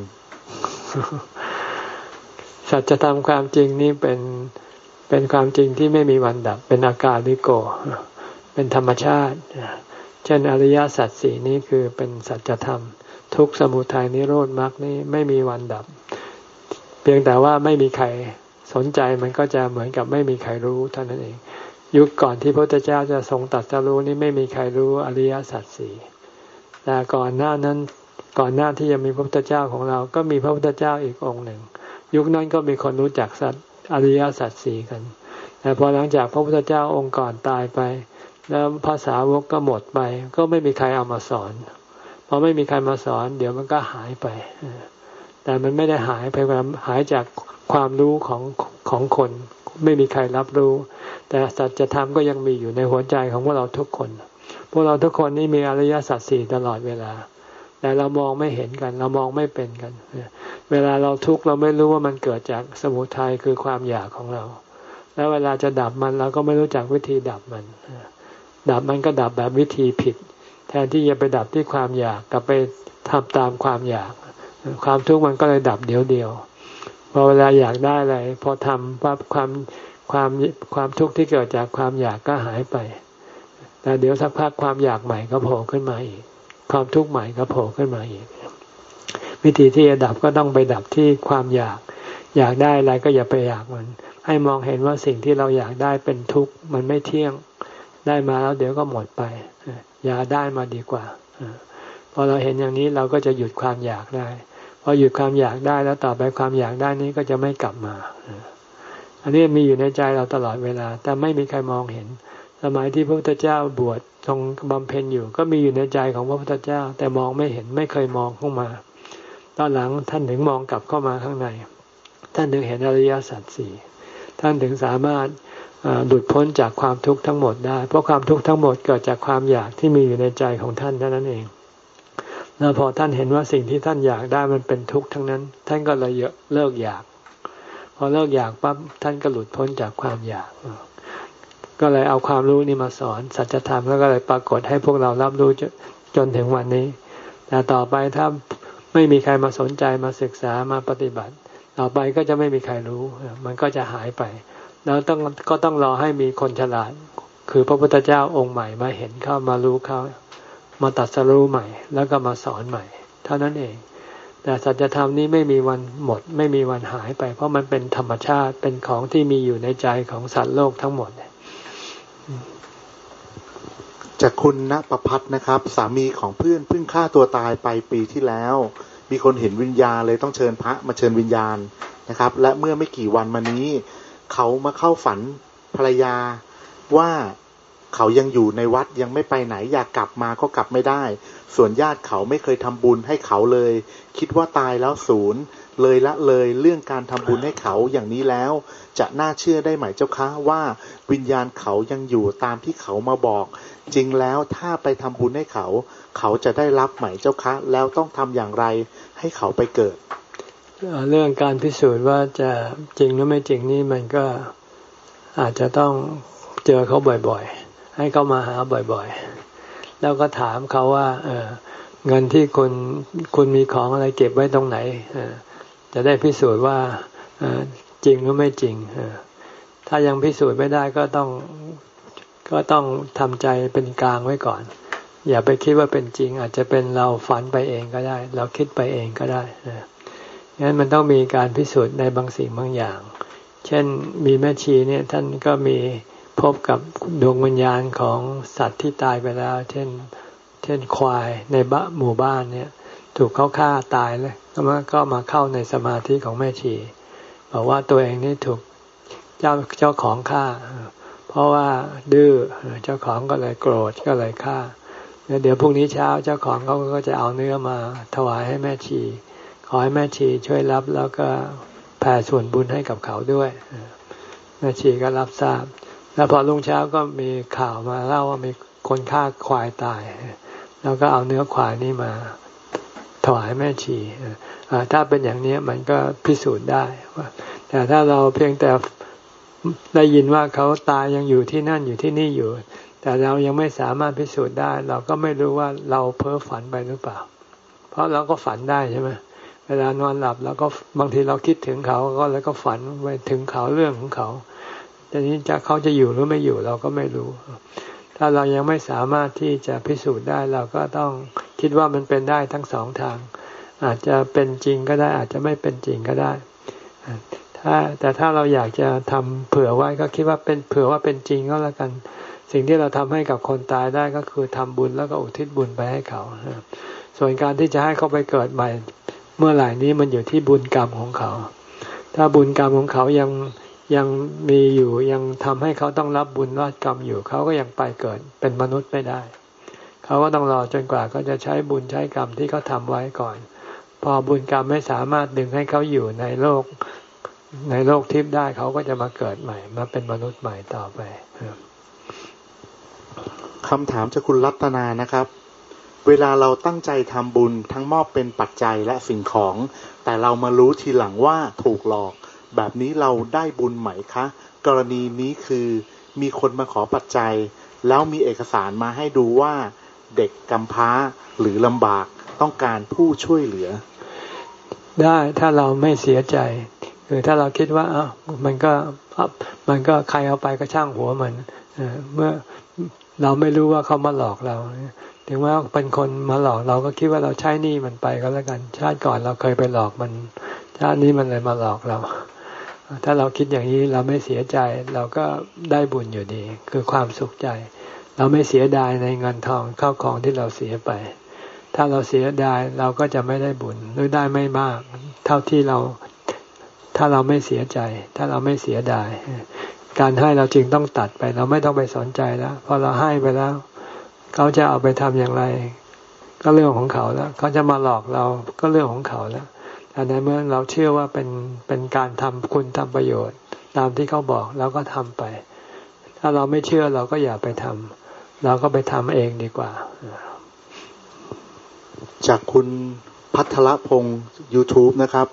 สัจธรรมความจริงนี้เป็นเป็นความจริงที่ไม่มีวันดับเป็นอากาลิโกเป็นธรรมชาติเช่นอริยสัจสี่นี้คือเป็นสัจธรรมทุกข์สมุทัยนิโรธมรรคนี้ไม่มีวันดับเพียงแต่ว่าไม่มีใครสนใจมันก็จะเหมือนกับไม่มีใครรู้เท่านั้นเองยุคก่อนที่พระพุทธเจ้าจะทรงตรัสรู้นี่ไม่มีใครรู้อริยสัจสี่แต่ก่อนหน้านั้นก่อนหน้าที่จะมีพระพุทธเจ้าของเราก็มีพระพุทธเจ้าอีกองค์หนึ่งยุคนั้นก็มีคนรู้จักสัจอริยสัจสี่กันแต่พอหลังจากพระพุทธเจ้าองค์ก่อนตายไปแล้วภาษาวกก็หมดไปก็ไม่มีใครเอามาสอนพอไม่มีใครมาสอนเดี๋ยวมันก็หายไปแต่มันไม่ได้หายไปแบบหายจากความรู้ของของคนไม่มีใครรับรู้แต่สัจธรรมก็ยังมีอยู่ในหัวใจของพวกเราทุกคนพวกเราทุกคนนี่มีอริยสัจสี่ตลอดเวลาแต่เรามองไม่เห็นกันเรามองไม่เป็นกันเวลาเราทุกข์เราไม่รู้ว่ามันเกิดจากสมุทัยคือความอยากของเราแล้วเวลาจะดับมันเราก็ไม่รู้จักวิธีดับมันดับมันก็ดับแบบวิธีผิดแทนที่จะไปดับที่ความอยากกลับไปทำตามความอยากความทุกข์มันก็เลยดับเดียวเดียวพอเวลาอยากได้อะไรพอทำปั๊บความความความทุกข์ที่เกิดจากความอยากก็หายไปแต่เดี๋ยวสักพักความอยากใหม่ก็โผล่ขึ้นมาอีกความทุกข์ใหม่ก็โผล่ขึ้นมาอีกวิธีที่จะดับก็ต้องไปดับที่ความอยากอยากได้อะไรก็อย่าไปอยากมันให้มองเห็นว่าสิ่งที่เราอยากได้เป็นทุกข์มันไม่เที่ยงได้มาแล้วเดี๋ยวก็หมดไปอย่าได้มาดีกว่าพอเราเห็นอย่างนี้เราก็จะหยุดความอยากได้พอหยุดความอยากได้แล้วต่อไปความอยากได้นี้ก็จะไม่กลับมาอันนี้มีอยู่ในใจเราตลอดเวลาแต่ไม่มีใครมองเห็นสมัยที่พระพุทธเจ้าบวชทรงบำเพ็ญอยู่ก็มีอยู่ในใจของพระพุทธเจ้าแต่มองไม่เห็นไม่เคยมองเข้ามาตอนหลังท่านถึงมองกลับเข้ามาข้างในท่านถึงเห็นอริยสัจสี่ท่านถึงสามารถหลุดพ้นจากความทุกข์ทั้งหมดได้เพราะความทุกข์ทั้งหมดเกิดจากความอยากที่มีอยู่ในใจของท่านเท่านั้นเองแล้วพอท่านเห็นว่าสิ่งที่ท่านอยากได้มันเป็นทุกข์ทั้งนั้นท่านก็เลยเลิกอยากพอเลิกอยากปั๊บท่านก็หลุดพ้นจากความอยากก็เลยเอาความรู้นี้มาสอนสัจธรรมแล้วก็เลยปรากฏให้พวกเรารับรู้จนถึงวันนี้แต่ต่อไปถ้าไม่มีใครมาสนใจมาศึกษามาปฏิบัติต่อไปก็จะไม่มีใครรู้มันก็จะหายไปแล้วต้องก็ต้องรอให้มีคนฉลาดคือพระพุทธเจ้าองค์ใหม่มาเห็นเข้ามารู้เข้ามาตรัสรู้ใหม่แล้วก็มาสอนใหม่เท่านั้นเองแต่สัจธรรมนี้ไม่มีวันหมดไม่มีวันหายไปเพราะมันเป็นธรรมชาติเป็นของที่มีอยู่ในใจของสัตว์โลกทั้งหมดจากคุณณประภัทรนะครับสามีของเพื่อนเพิ่งฆ่าตัวตายไปปีที่แล้วมีคนเห็นวิญญาณเลยต้องเชิญพระมาเชิญวิญญาณนะครับและเมื่อไม่กี่วันมานี้เขามาเข้าฝันภรรยาว่าเขายังอยู่ในวัดยังไม่ไปไหนอยากกลับมาก็กลับไม่ได้ส่วนญาติเขาไม่เคยทำบุญให้เขาเลยคิดว่าตายแล้วศูนย์เลยละเลยเรื่องการทำบุญให้เขาอย่างนี้แล้วจะน่าเชื่อได้ไหมเจ้าคะว่าวิญญาณเขายังอยู่ตามที่เขามาบอกจริงแล้วถ้าไปทำบุญให้เขาเขาจะได้รับไหมเจ้าคะแล้วต้องทำอย่างไรให้เขาไปเกิดเรื่องการพิสูจน์ว่าจะจริงหรือไม่จริงนี่มันก็อาจจะต้องเจอเขาบ่อยๆให้เขามาหาบ่อยๆแล้วก็ถามเขาว่าเออเงินที่คุณคุณมีของอะไรเก็บไว้ตรงไหนเออจะได้พิสูจน์ว่าเออจริงหรือไม่จริงเออถ้ายังพิสูจน์ไม่ได้ก็ต้องก็ต้องทำใจเป็นกลางไว้ก่อนอย่าไปคิดว่าเป็นจริงอาจจะเป็นเราฝันไปเองก็ได้เราคิดไปเองก็ได้นะงั้นมันต้องมีการพิสูจน์ในบางสิ่งบางอย่างเช่นมีแม่ชีเนี่ยท่านก็มีพบกับดวงวิญญาณของสัตว์ที่ตายไปแล้วเช่นเช่นควายในบ้านหมู่บ้านเนี่ยถูกเขาฆ่าตายเลยก็มาก็มาเข้าในสมาธิของแม่ชีบอกว่าตัวเองนี่ถูกเจ้าเจ้าของฆ่าเพราะว่าดื้อเจ้าของก็เลยโกรธก็เลยฆ่าแล้วเดี๋ยวพรุ่งนี้เช้าเจ้าของเขาก็จะเอาเนื้อมาถวายให้แม่ชีขอให้แม่ชีช่วยรับแล้วก็แผ่ส่วนบุญให้กับเขาด้วยแม่ชีก็รับทราบแล้วพอรุ่งเช้าก็มีข่าวมาเล่าว่ามีคนฆ่าควายตายแล้วก็เอาเนื้อควายนี่มาถวายแม่ชีถ้าเป็นอย่างนี้มันก็พิสูจน์ได้ว่าแต่ถ้าเราเพียงแต่ได้ยินว่าเขาตายยังอยู่ที่นั่นอยู่ที่นี่อยู่แต่เรายังไม่สามารถพิสูจน์ได้เราก็ไม่รู้ว่าเราเพ้อฝันไปหรือเปล่าเพราะเราก็ฝันได้ใช่ไหมเวลานอนหลับแล้วก็บางทีเราคิดถึงเขาก็แล้วก็ฝันไปถึงเขาเรื่องของเขาแต่นี้จะเขาจะอยู่หรือไม่อยู่เราก็ไม่รู้ถ้าเรายังไม่สามารถที่จะพิสูจน์ได้เราก็ต้องคิดว่ามันเป็นได้ทั้งสองทางอาจจะเป็นจริงก็ได้อาจจะไม่เป็นจริงก็ได้ถ้าแต่ถ้าเราอยากจะทำเผื่อไว้ก็คิดว่าเป็นเผื่อว่าเป็นจริงก็แล้วกันสิ่งที่เราทำให้กับคนตายได้ก็คือทำบุญแล้วก็อุทิศบุญไปให้เขาส่วนการที่จะให้เขาไปเกิดใหม่เมื่อไหร่นี้มันอยู่ที่บุญกรรมของเขาถ้าบุญกรรมของเขายังยังมีอยู่ยังทำให้เขาต้องรับบุญรับกรรมอยู่เขาก็ยังไปเกิดเป็นมนุษย์ไม่ได้เขาก็ต้องรอจนกว่าเขาจะใช้บุญใช้กรรมที่เขาทำไว้ก่อนพอบุญกรรมไม่สามารถดึงให้เขาอยู่ในโลกในโลกทิพย์ได้เขาก็จะมาเกิดใหม่มาเป็นมนุษย์ใหม่ต่อไปคำถามจากคุณรัตนานะครับเวลาเราตั้งใจทำบุญทั้งมอบเป็นปัจจัยและสิ่งของแต่เรามารู้ทีหลังว่าถูกหลอกแบบนี้เราได้บุญไหมคะกรณีนี้คือมีคนมาขอปัจจัยแล้วมีเอกสารมาให้ดูว่าเด็กกำพร้าหรือลำบากต้องการผู้ช่วยเหลือได้ถ้าเราไม่เสียใจคือถ้าเราคิดว่าอ้าวมันก็มันก็ใครเอาไปก็ช่างหัวมันเมื่อเราไม่รู้ว่าเขามาหลอกเราถึงว่าเป็นคนมาหลอกเราก็คิดว่าเราใช้หนี้มันไปก็แล้วกันชาติก่อนเราเคยไปหลอกมันชาตินี้มันเลยมาหลอกเราถ้าเราคิดอย่างนี้เราไม่เสียใจเราก็ได้บุญอยู่ดีคือความสุขใจเราไม่เสียดายในเงินทองข้าวของที่เราเสียไปถ้าเราเสียดายเราก็จะไม่ได้บุญหรือได้ไม่มากเท่าที่เราถ้าเราไม่เสียใจถ้าเราไม่เสียดายการให้เราจึงต้องตัดไปเราไม่ต้องไปสนใจแล้วพอเราให้ไปแล้วเขาจะเอาไปทำอย่างไรก็เรื่องของเขาแล้วเขาจะมาหลอกเราก็เรื่องของเขาแล้วแต่ในเมื่อเราเชื่อว่าเป็นเป็นการทำคุณทำประโยชน์ตามที่เขาบอกเราก็ทำไปถ้าเราไม่เชื่อเราก็อย่าไปทำเราก็ไปทำเองดีกว่าจากคุณพัทรพงศ์ YouTube นะครับ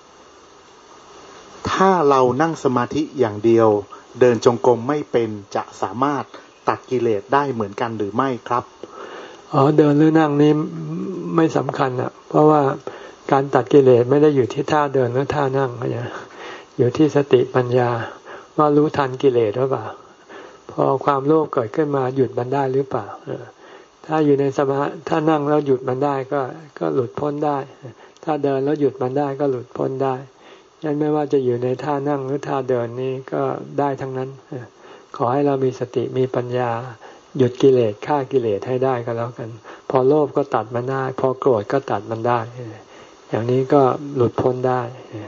ถ้าเรานั่งสมาธิอย่างเดียวเดินจงกรมไม่เป็นจะสามารถตัดกิเลสได้เหมือนกันหรือไม่ครับอ๋อเดินหรือนั่งนี้ไม่สำคัญอ่ะเพราะว่าการตัดกิเลสไม่ได้อยู่ที่ท่าเดินหรือท่านั่งนะอยู่ที่สติปัญญาว่ารู้ทันกิเลสหรือเปล่าพอความโลภเกิดขึ้นมาหยุดมันได้หรือเปล่าถ้าอยู่ในสมาธิถ้านั่งแล้วหยุดมันได้ก็ก็หลุดพ้นได้ถ้าเดินแล้วหยุดมันได้ก็หลุดพ้นได้ยันไม่ว่าจะอยู่ในท่านั่งหรือท่าเดินนี้ก็ได้ทั้งนั้นขอให้เรามีสติมีปัญญาหยุดกิเลสฆ่ากิเลสให้ได้ก็แล้วกันพอโลภก็ตัดมันได้พอโกรธก็ตัดมันได้อย่างนี้ก็หลุดพ้นได้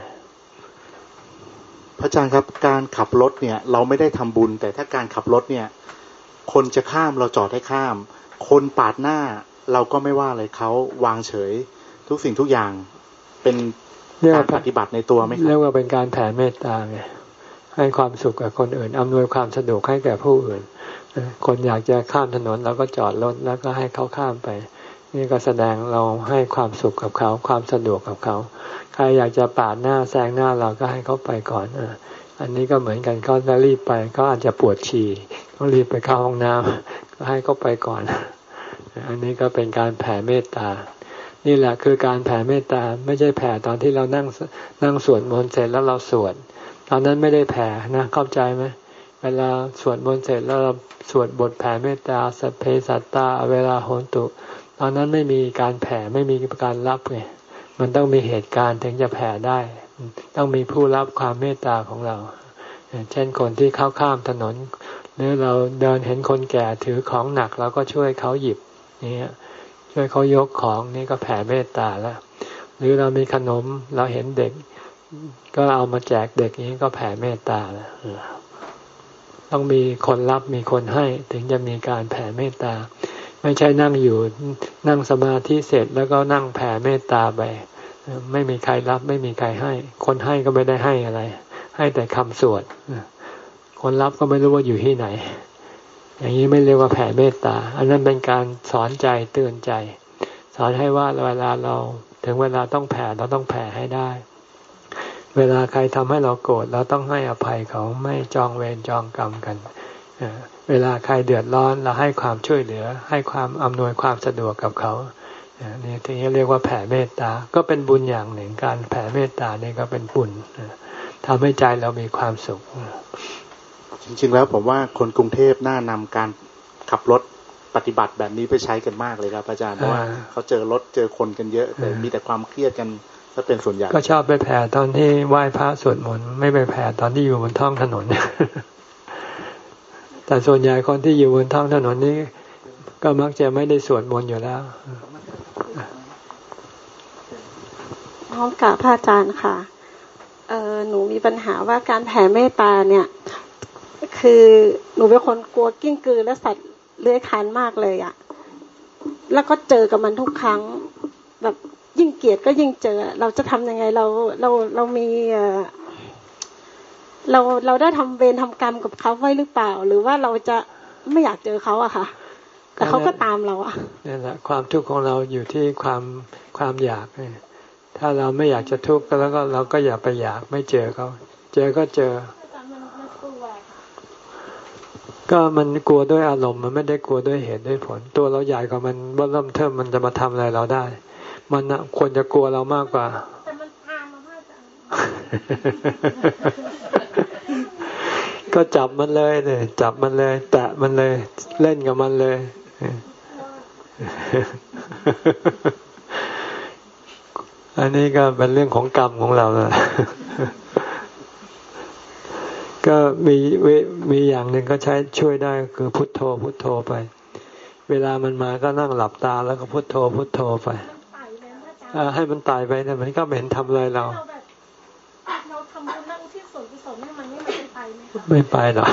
พระอาจารย์ครับการขับรถเนี่ยเราไม่ได้ทำบุญแต่ถ้าการขับรถเนี่ยคนจะข้ามเราจอดให้ข้ามคนปาดหน้าเราก็ไม่ว่าอะไรเขาวางเฉยทุกสิ่งทุกอย่างเป็นการปฏิบัติในตัวไหมครับเรียกว่าเป็นการแผ่เมตตาไงให้ความสุขกับคนอื่นอำนวยความสะดวกให้แก่ผู้อื่นคนอยากจะข้ามถนนเราก็จอดรถแล้วก็ให้เขาข้ามไปนี่ก็แสดงเราให้ความสุขกับเขาความสะดวกกับเขาใครอยากจะปาดหน้าแซงหน้าเราก็ให้เขาไปก่อนอันนี้ก็เหมือนกันเขาจะรีบไปเขาอาจจะปวดฉี่ต้องรีบไปเข้าห้องน้ำก็ให้เขาไปก่อนอันนี้ก็เป็นการแผ่เมตตานี่แหละคือการแผ่เมตตาไม่ใช่แผ่ตอนที่เรานั่งนั่งสวดมนต์เสร็จแล้วเราสวดตอนนั้นไม่ได้แผ่นะเข้าใจไหมเวลาสวดมนต์เสร็จแล้วเราสวดบทแผ่เมตตาสัพเพสัตตาเวลาโหนตุตอนนั้นไม่มีการแผ่ไม่มีการรับไงมันต้องมีเหตุการณ์ถึงจะแผ่ได้ต้องมีผู้รับความเมตตาของเราเช่นคนที่เข้าข้ามถนนหรือเราเดินเห็นคนแก่ถือของหนักเราก็ช่วยเขาหยิบนี่ช่วยเขายกของนี่ก็แผ่เมตตาแล้วหรือเรามีขนมเราเห็นเด็กก็เอามาแจกเด็กนี้ก็แผ่เมตตาแล้วต้องมีคนรับมีคนให้ถึงจะมีการแผ่เมตตาไม่ใช่นั่งอยู่นั่งสมาธิเสร็จแล้วก็นั่งแผ่เมตตาไปไม่มีใครรับไม่มีใครให้คนให้ก็ไม่ได้ให้อะไรให้แต่คำสวดคนรับก็ไม่รู้ว่าอยู่ที่ไหนอย่างนี้ไม่เรียกว่าแผ่เมตตาอันนั้นเป็นการสอนใจเตือนใจสอนให้ว่าเวลาเราถึงเวลาต้องแผ่เราต้องแผ่ให้ได้เวลาใครทำให้เราโกรธเราต้องให้อภัยเขาไม่จองเวรจองกรรมกันเวลาใครเดือดร้อนเราให้ความช่วยเหลือให้ความอำนวยความสะดวกกับเขานี่ทีนี้เรียกว่าแผ่เมตตาก็เป็นบุญอย่างหนึ่งการแผ่เมตตานี่ก็เป็นบุญทำให้ใจเรามีความสุขจริงๆแล้วผมว่าคนกรุงเทพน่านำการขับรถปฏิบัติแบบนี้ไปใช้กันมากเลยครับอาจารย์เพราะว่าเขาเจอรถเจอคนกันเยอะแต่มีแต่ความเครียดกันถ้าเป็นส่วนใหญ่ก็ชอบไปแผ่ตอนที่ไหว้พระสวดมนต์ไม่ไปแผ่ตอนที่อยู่บนท้องถนน แต่ส่วนใหญ่คนที่อยู่บนท้องถนนนี้ก็มักจะไม่ได้สวดมนต์อยู่แล้วพร้อมกับพระอาจารย์ค่ะเออหนูมีปัญหาว่าการแผ่เมตตาเนี่ยคือหนูเป็นคนกลัวกิ้งกือและสัตว์เลื้อยคลานมากเลยอะแล้วก็เจอกับมันทุกครั้งแบบยิ่งเกลียดก็ยิ่งเจอเราจะทำยังไงเราเราเรามีเออเราเราได้ทำเวรทำกรรมกับเขาไว้หรือเปล่าหรือว่าเราจะไม่อยากเจอเขาอะค่ะแต่เขาก็ตามเราอะนี่แหละความทุกข์ของเราอยู่ที่ความความอยากถ้าเราไม่อยากจะทุกข์แล้วก็เราก็อย่าไปอยากไม่เจอเขาเจอก็เจอก็มันกลัวด้วยอารมณ์มันไม่ได้กลัวด้วยเหตุด้วยผลตัวเราใหญ่กว่ามันว่าเริ่มเทิมมันจะมาทำอะไรเราได้มันนะควรจะกลัวเรามากกว่าแต่มันตามมาพ่อจังก็จับมันเลยเลยจับมันเลยแตะมันเลยเล่นกับมันเลยอันนี้ก็เป็นเรื่องของกรรมของเราแหละก็มีมีอย่างหนึ่งก็ใช้ช่วยได้คือพุทโธพุทโธไปเวลามันมาก็นั่งหลับตาแล้วก็พุทโธพุทโธไปให้มันตายไปแต่มันก็ไม่เห็นทำอะไรเราเราทำบุญนั่งที่ส่วนกุศลมันไม่มันไปไหมไม่ไปหรอก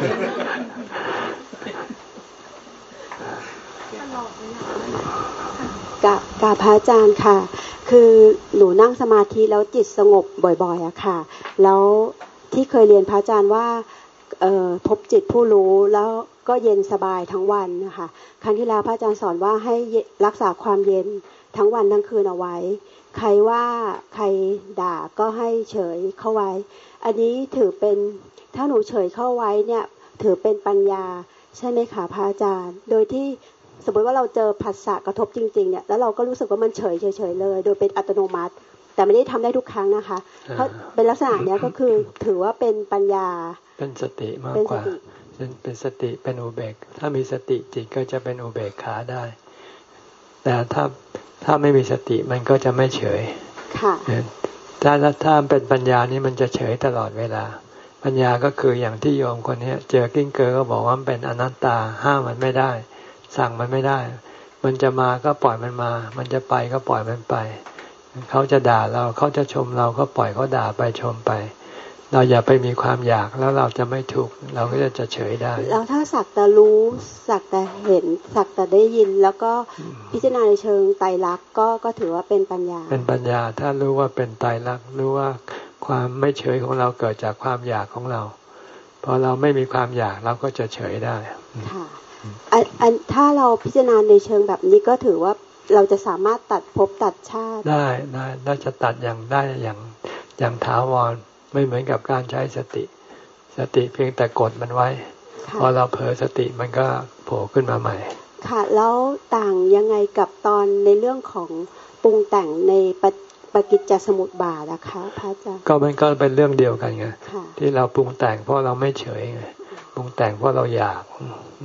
กับกับพระอาจารย์ค่ะคือหนูนั่งสมาธิแล้วจิตสงบบ่อยๆอะค่ะแล้วที่เคยเรียนพระอาจารย์ว่าพบจิตผู้รู้แล้วก็เย็นสบายทั้งวันนะคะครั้งที่แล้วพระอาจารย์สอนว่าให้รักษาความเย็นทั้งวันทั้งคืนเอาไว้ใครว่าใครด่าก็ให้เฉยเข้าไว้อันนี้ถือเป็นถ้าหนูเฉยเข้าไว้เนี่ยถือเป็นปัญญาใช่ไหมคะพระอาจารย์โดยที่สมมติว่าเราเจอผัสสะกระทบจริงๆเนี่ยแล้วเราก็รู้สึกว่ามันเฉยเฉยเลยโดยเป็นอัตโนมัติแต่ไม่ได้ทำได้ทุกครั้งนะคะเพราะเป็นลักษณะเนี้ยก็คือถือว่าเป็นปัญญาเป็นสติมากกว่าเป็นสติเป็นอุเบกถ้ามีสติจิตก็จะเป็นอุเบกขาได้แต่ถ้าถ้าไม่มีสติมันก็จะไม่เฉยค่ะถ้าถ้าเป็นปัญญานี่มันจะเฉยตลอดเวลาปัญญาก็คืออย่างที่โยมคนนี้เจอกิ้งเกือก็บอกว่ามันเป็นอนัตตาห้ามมันไม่ได้สั่งมันไม่ได้มันจะมาก็ปล่อยมันมามันจะไปก็ปล่อยมันไปเขาจะด่าเราเขาจะชมเราก็ปล่อยเขาด่าไปชมไปเราอย่าไปมีความอยากแล้วเราจะไม่ทุกข์เราก็จะจะเฉยได้แล้วถ้าสักแต่รู้สักแต่เห็นสักแต่ได้ยินแล้วก็พิจารณาในเชิงไตรลักษณ์ก็ก็ถือว่าเป็นปัญญาเป็นปัญญาถ้ารู้ว่าเป็นไตรลักษณ์รู้ว่าความไม่เฉยของเราเกิดจากความอยากของเราพอเราไม่มีความอยากเราก็จะเฉยได้ค่ะอันถ้าเราพิจารณาในเชิงแบบนี้ก็ถือว่าเราจะสามารถตัดภพตัดชาติได้ได้น่าจะตัดอย่างได้อย่างอย่างถาวรไม่เหมือนกับการใช้สติสติเพียงแต่กดมันไว้พอเราเผลอสติมันก็โผล่ขึ้นมาใหม่ค่ะแล้วต่างยังไงกับตอนในเรื่องของปรุงแต่งในปฏิจจสมุปบาทนะคะพระอาจารย์ก็มันก็เป็นเรื่องเดียวกันไงที่เราปรุงแต่งเพราะเราไม่เฉยไงปรุงแต่งเพราะเราอยาก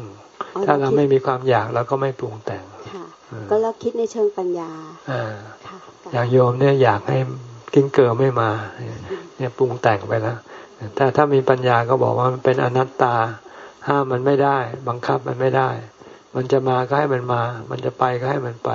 ถ้าเราไม่มีความอยากเราก็ไม่ปรุงแต่งก็เราคิดในเชิงปัญญาอย่างโยมเนี่ยอยากให้กิ้งเกลือไม่มาเนี่ยปรุงแต่งไปแล้วแต่ถ้ามีปัญญาก็บอกว่ามันเป็นอนัตตาห้ามมันไม่ได้บังคับมันไม่ได้มันจะมาก็ให้มันมามันจะไปก็ให้มันไป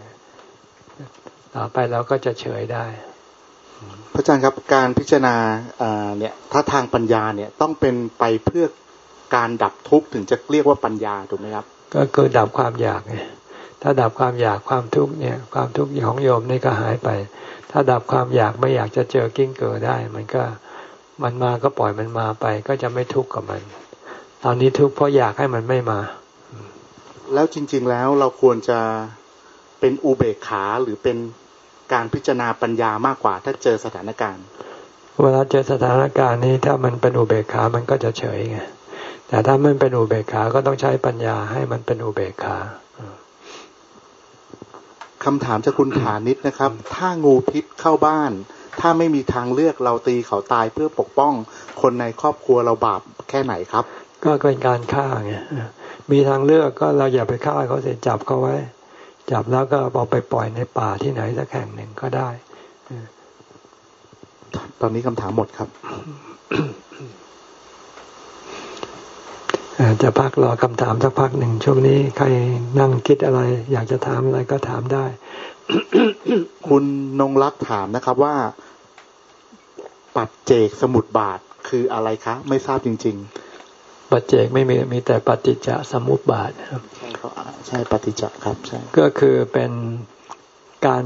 ต่อไปเราก็จะเฉยได้พระอาจารย์ครับการพิจารณาเนี่ยถ้าทางปัญญาเนี่ยต้องเป็นไปเพื่อการดับทุกข์ถึงจะเรียกว่าปัญญาถูกไหมครับก็คือดับความอยากไงถ้าดับความอยากความทุกข์เนี่ยความทุกข์ของโยมนี่ก็หายไปถ้าดับความอยากไม่อยากจะเจอกิ้งเกลือได้มันก็มันมาก็ปล่อยมันมาไปก็จะไม่ทุกข์กับมันตอนนี้ทุกข์เพราะอยากให้มันไม่มาแล้วจริงๆแล้วเราควรจะเป็นอุเบกขาหรือเป็นการพิจารณาปัญญามากกว่าถ้าเจอสถานการณ์เวลาเจอสถานการณ์นี้ถ้ามันเป็นอุเบกขามันก็จะเฉยไงแต่ถ้ามันเป็นอุเบกขาก็ต้องใช้ปัญญาให้มันเป็นอุเบกขาคำถามจากคุณฐานิชนะครับ ถ้างูพิษเข้าบ้านถ้าไม่มีทางเลือกเราตีเขาตายเพื่อปกป้องคนในครอบครัวเราบาปแค่ไหนครับก็เป็นการฆ่าไงมีทางเลือกก็เราอย่าไปฆ่าเขาเสียจับเขาไว้จับแล้วก็เอาไปปล่อยในป่าที่ไหนสักแห่งหนึ่งก็ได้ตอนนี้คำถามหมดครับจะพักรอคำถามสักพักหนึ่งช่วงนี้ใครนั่งคิดอะไรอยากจะถามอะไรก็ถามได้คุณนงรักถามนะครับว่าปัจเจกสมุทบาทคืออะไรคะไม่ทราบจริงๆปัจเจกไม่มีมีแต่ปฏิจจสมุปบาทครับใช่ครับใช่ปฏิจจครับใช่ก็คือเป็นการ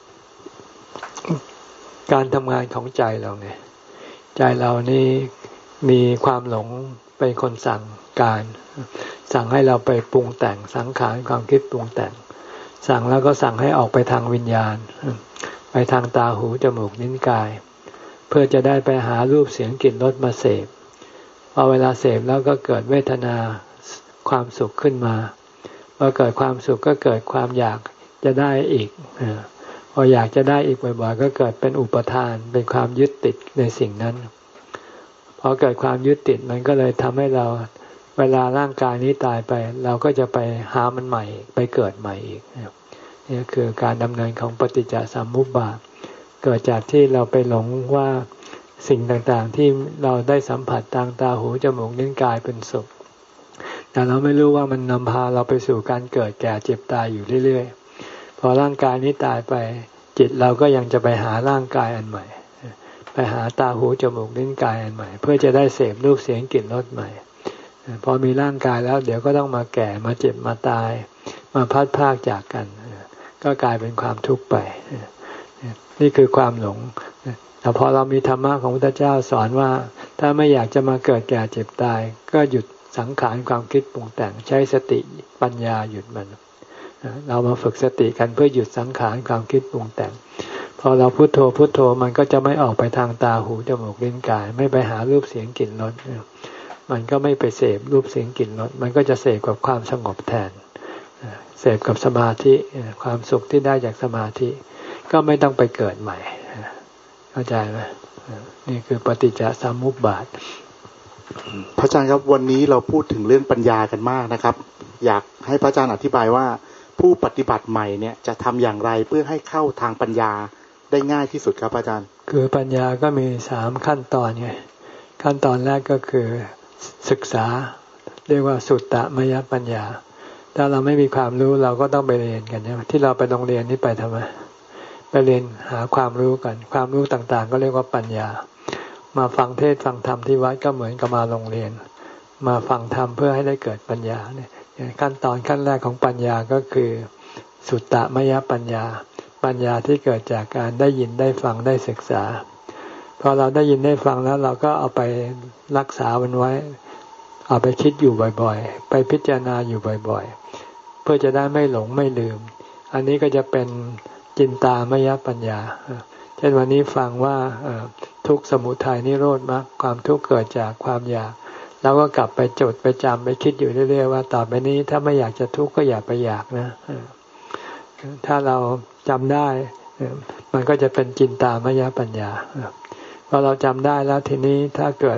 การทำงานของใจเราไงใจเรานี่มีความหลงเป็นคนสั่งการสั่งให้เราไปปรุงแต่งสังขารความคิดปรุงแต่งสั่งแล้วก็สั่งให้ออกไปทางวิญญาณไปทางตาหูจมูกลิ้นกายเพื่อจะได้ไปหารูปเสียงกลิ่นรสมาเสพพอเวลาเสพแล้วก็เกิดเวทนาความสุขขึ้นมาพอเกิดความสุขก็เกิดความอยากจะได้อีกพออยากจะได้อีกบ่อยๆก็เกิดเป็นอุปทานเป็นความยึดติดในสิ่งนั้นพอเกิดความยึดติดมันก็เลยทำให้เราเวลาร่างกายนี้ตายไปเราก็จะไปหามันใหม่ไปเกิดใหม่อีกนี่คือการดำเนินของปฏิจจสมุปบาทเกิดจากที่เราไปหลงว่าสิ่งต่างๆที่เราได้สัมผัสทางตาหูจมูกลิ้นกายเป็นสุขแต่เราไม่รู้ว่ามันนำพาเราไปสู่การเกิดแก่เจ็บตายอยู่เรื่อยๆพอร่างกายนี้ตายไปจิตเราก็ยังจะไปหาร่างกายอันใหม่ไปหาตาหูจมูกลิ้นกายอันใหม่เพื่อจะได้เสพรูปเสียงกลิ่นรสใหม่พอมีร่างกายแล้วเดี๋ยวก็ต้องมาแก่มาเจ็บมาตายมาพัดพรากจากกันก็กลายเป็นความทุกข์ไปนี่คือความหลงแต่พอเรามีธรรมะของพระพุทธเจ้าสอนว่าถ้าไม่อยากจะมาเกิดแก่เจ็บตายก็หยุดสังขารความคิดปรุงแต่งใช้สติปัญญาหยุดมันเรามาฝึกสติกันเพื่อหยุดสังขารความคิดปรุงแต่งพอเราพุทโธพุทโธมันก็จะไม่ออกไปทางตาหูจมูกลิ้นกายไม่ไปหารูปเสียงกลิ่นรสมันก็ไม่ไปเสพรูปเสียงกลิ่นรสมันก็จะเสพกับความสงบแทนเสพกับสมาธิความสุขที่ได้จากสมาธิก็ไม่ต้องไปเกิดใหม่เข้าใจไหมนี่คือปฏิจจสมุปบาทพระอาจารย์ครับวันนี้เราพูดถึงเรื่องปัญญากันมากนะครับอยากให้พระอาจารย์อธิบายว่าผู้ปฏิบัติใหม่เนี่ยจะทำอย่างไรเพื่อให้เข้าทางปัญญาได้ง่ายที่สุดครับอาจารย์คือปัญญาก็มีสามขั้นตอนไงขั้นตอนแรกก็คือศึกษาเรียกว่าสุตตมยปัญญาถ้าเราไม่มีความรู้เราก็ต้องไปเรียนกันใช่ไหมที่เราไปโรงเรียนนี่ไปทำไมไปเรียนหาความรู้กันความรู้ต่างๆก็เรียกว่าปัญญามาฟังเทศน์ฟังธรรมที่วัดก็เหมือนกับมาโรงเรียนมาฟังธรรมเพื่อให้ได้เกิดปัญญาเนี่ยขั้นตอนขั้นแรกของปัญญาก็คือสุตตมยปัญญาปัญญาที่เกิดจากการได้ยินได้ฟังได้ศึกษาพอเราได้ยินได้ฟังแล้วเราก็เอาไปรักษามันไว้เอาไปคิดอยู่บ่อยๆไปพิจารณาอยู่บ่อยๆเพื่อจะได้ไม่หลงไม่ลืมอันนี้ก็จะเป็นจินตามยปัญญาเช่นวันนี้ฟังว่าทุกข์สมุทัยนิโรธมรรคความทุกข์เกิดจากความอยากแล้วก็กลับไปจดไปจำไปคิดอยู่เรื่อยๆว่าต่อไปนี้ถ้าไม่อยากจะทุกข์ก็อย่าไปอยากนะถ้าเราจำได้มันก็จะเป็นจินตามยปัญญาพอเราจำได้แล้วทีนี้ถ้าเกิด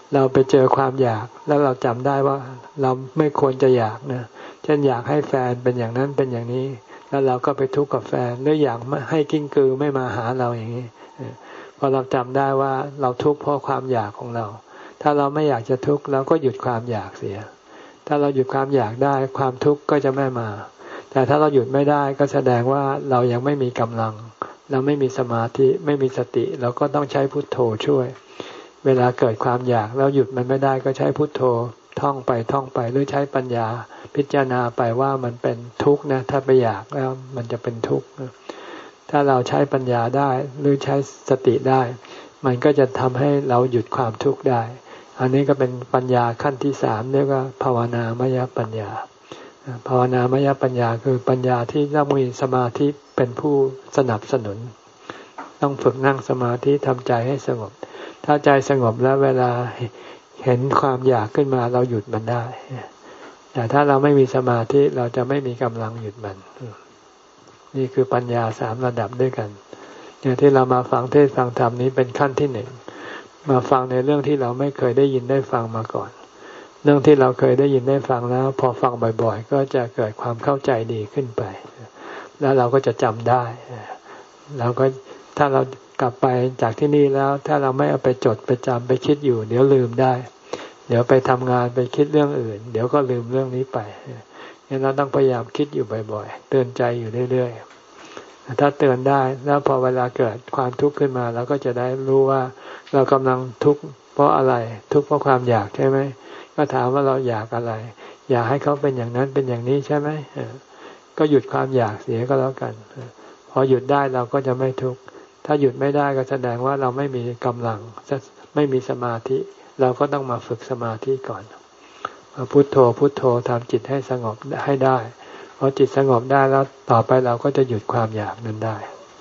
เราไปเจอความอยากแล้วเราจำได้ว่าเราไม่ควรจะอยากนะเช่นอยากให้แฟนเป็นอย่างนั้นเป็นอย่างนี้แล้วเราก็ไปทุกข์กับแฟนหรืออยากให้กิ้งกือไม่มาหาเราอย่างนี้พอเราจำได้ว่าเราทุกข์เพราะความอยากของเราถ้าเราไม่อยากจะทุกข์เราก็หยุดความอยากเสียถ้าเราหยุดความอยากได้ความทุกข์ก็จะไม่มาแต่ถ้าเราหยุดไม่ได้ก็แสดงว่าเรายังไม่มีกำลังเราไม่มีสมาธิไม่มีสติเราก็ต้องใช้พุทโธช่วยเวลาเกิดความอยากแล้วหยุดมันไม่ได้ก็ใช้พุทโธท่องไปท่องไปหรือใช้ปัญญาพิจารณาไปว่ามันเป็นทุกข์นะถ้าไปอยากแล้วมันจะเป็นทุกข์ถ้าเราใช้ปัญญาได้หรือใช้สติได้มันก็จะทำให้เราหยุดความทุกข์ได้อันนี้ก็เป็นปัญญาขั้นที่สามเรียกว่าภาวนามยปัญญาภาวนามยปัญญาคือปัญญาที่ต้องมีสมาธิเป็นผู้สนับสนุนต้องฝึกนั่งสมาธิทำใจให้สงบถ้าใจสงบแล้วเวลาเห็นความอยากขึ้นมาเราหยุดมันได้แต่ถ้าเราไม่มีสมาธิเราจะไม่มีกำลังหยุดมันนี่คือปัญญาสามระดับด้วยกันเนี่ยที่เรามาฟังเทศน์ฟังธรรมนี้เป็นขั้นที่หนึ่งมาฟังในเรื่องที่เราไม่เคยได้ยินได้ฟังมาก่อนเรื่องที่เราเคยได้ยินได้ฟังแล้วพอฟังบ่อยๆก็จะเกิดความเข้าใจดีขึ้นไปแล้วเราก็จะจำได้เราก็ถ้าเรากลับไปจากที่นี่แล้วถ้าเราไม่เอาไปจดไปจำไปคิดอยู่เดี๋ยวลืมได้เดี๋ยวไปทำงานไปคิดเรื่องอื่นเดี๋ยวก็ลืมเรื่องนี้ไปงั้นเราต้องพยายามคิดอยู่บ่อยๆเตือนใจอยู่เรื่อยๆถ้าเตือนได้แล้วพอเวลาเกิดความทุกข์ขึ้นมาเราก็จะได้รู้ว่าเรากำลังทุกข์เพราะอะไรทุกข์เพราะความอยากใช่ไหมก็ถามว่าเราอยากอะไรอยากให้เขาเป็นอย่างนั้นเป็นอย่างนี้ใช่ไหมก็หยุดความอยากเสียก็แล้วกันพอหยุดได้เราก็จะไม่ทุกข์ถ้าหยุดไม่ได้ก็แสดงว่าเราไม่มีกำลังไม่มีสมาธิเราก็ต้องมาฝึกสมาธิก่อนพุทโธพุทโธทำจิตให้สงบให้ได้พอจิตสงบได้แล้วต่อไปเราก็จะหยุดความอยากนั้นได้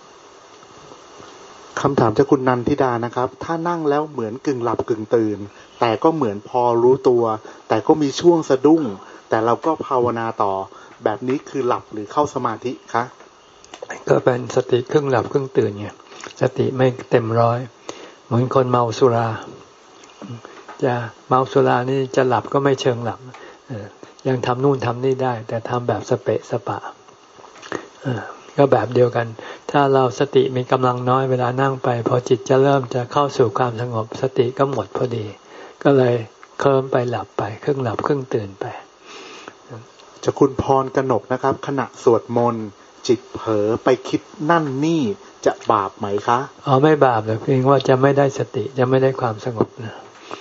คำถามจากคุณนันทิดานะครับถ้านั่งแล้วเหมือนกึ่งหลับกึ่งตื่นแต่ก็เหมือนพอรู้ตัวแต่ก็มีช่วงสะดุ้งแต่เราก็ภาวนาต่อแบบนี้คือหลับหรือเข้าสมาธิคะก็เป็นสติครึ่งหลับครึ่งตื่นไงสติไม่เต็มร้อยเหมือนคนเมาสุราจะเมาสุรานี่จะหลับก็ไม่เชิงหลับยังทำนู่นทำนี่ได้แต่ทำแบบสเปะสปะก็แบบเดียวกันถ้าเราสติมีกำลังน้อยเวลานั่งไปพอจิตจะเริ่มจะเข้าสู่ความสงบสติก็หมดพอดีก็เลยเคลิ้มไปหลับไปครึ่งหลับครึ่งตื่นไปจะคุณพรกนกนะครับขณะสวดมนต์จิตเผลอไปคิดนั่นนี่จะบาปไหมคะอ๋อไม่บาปเลยเพียงว่าจะไม่ได้สติจะไม่ได้ความสงบนะ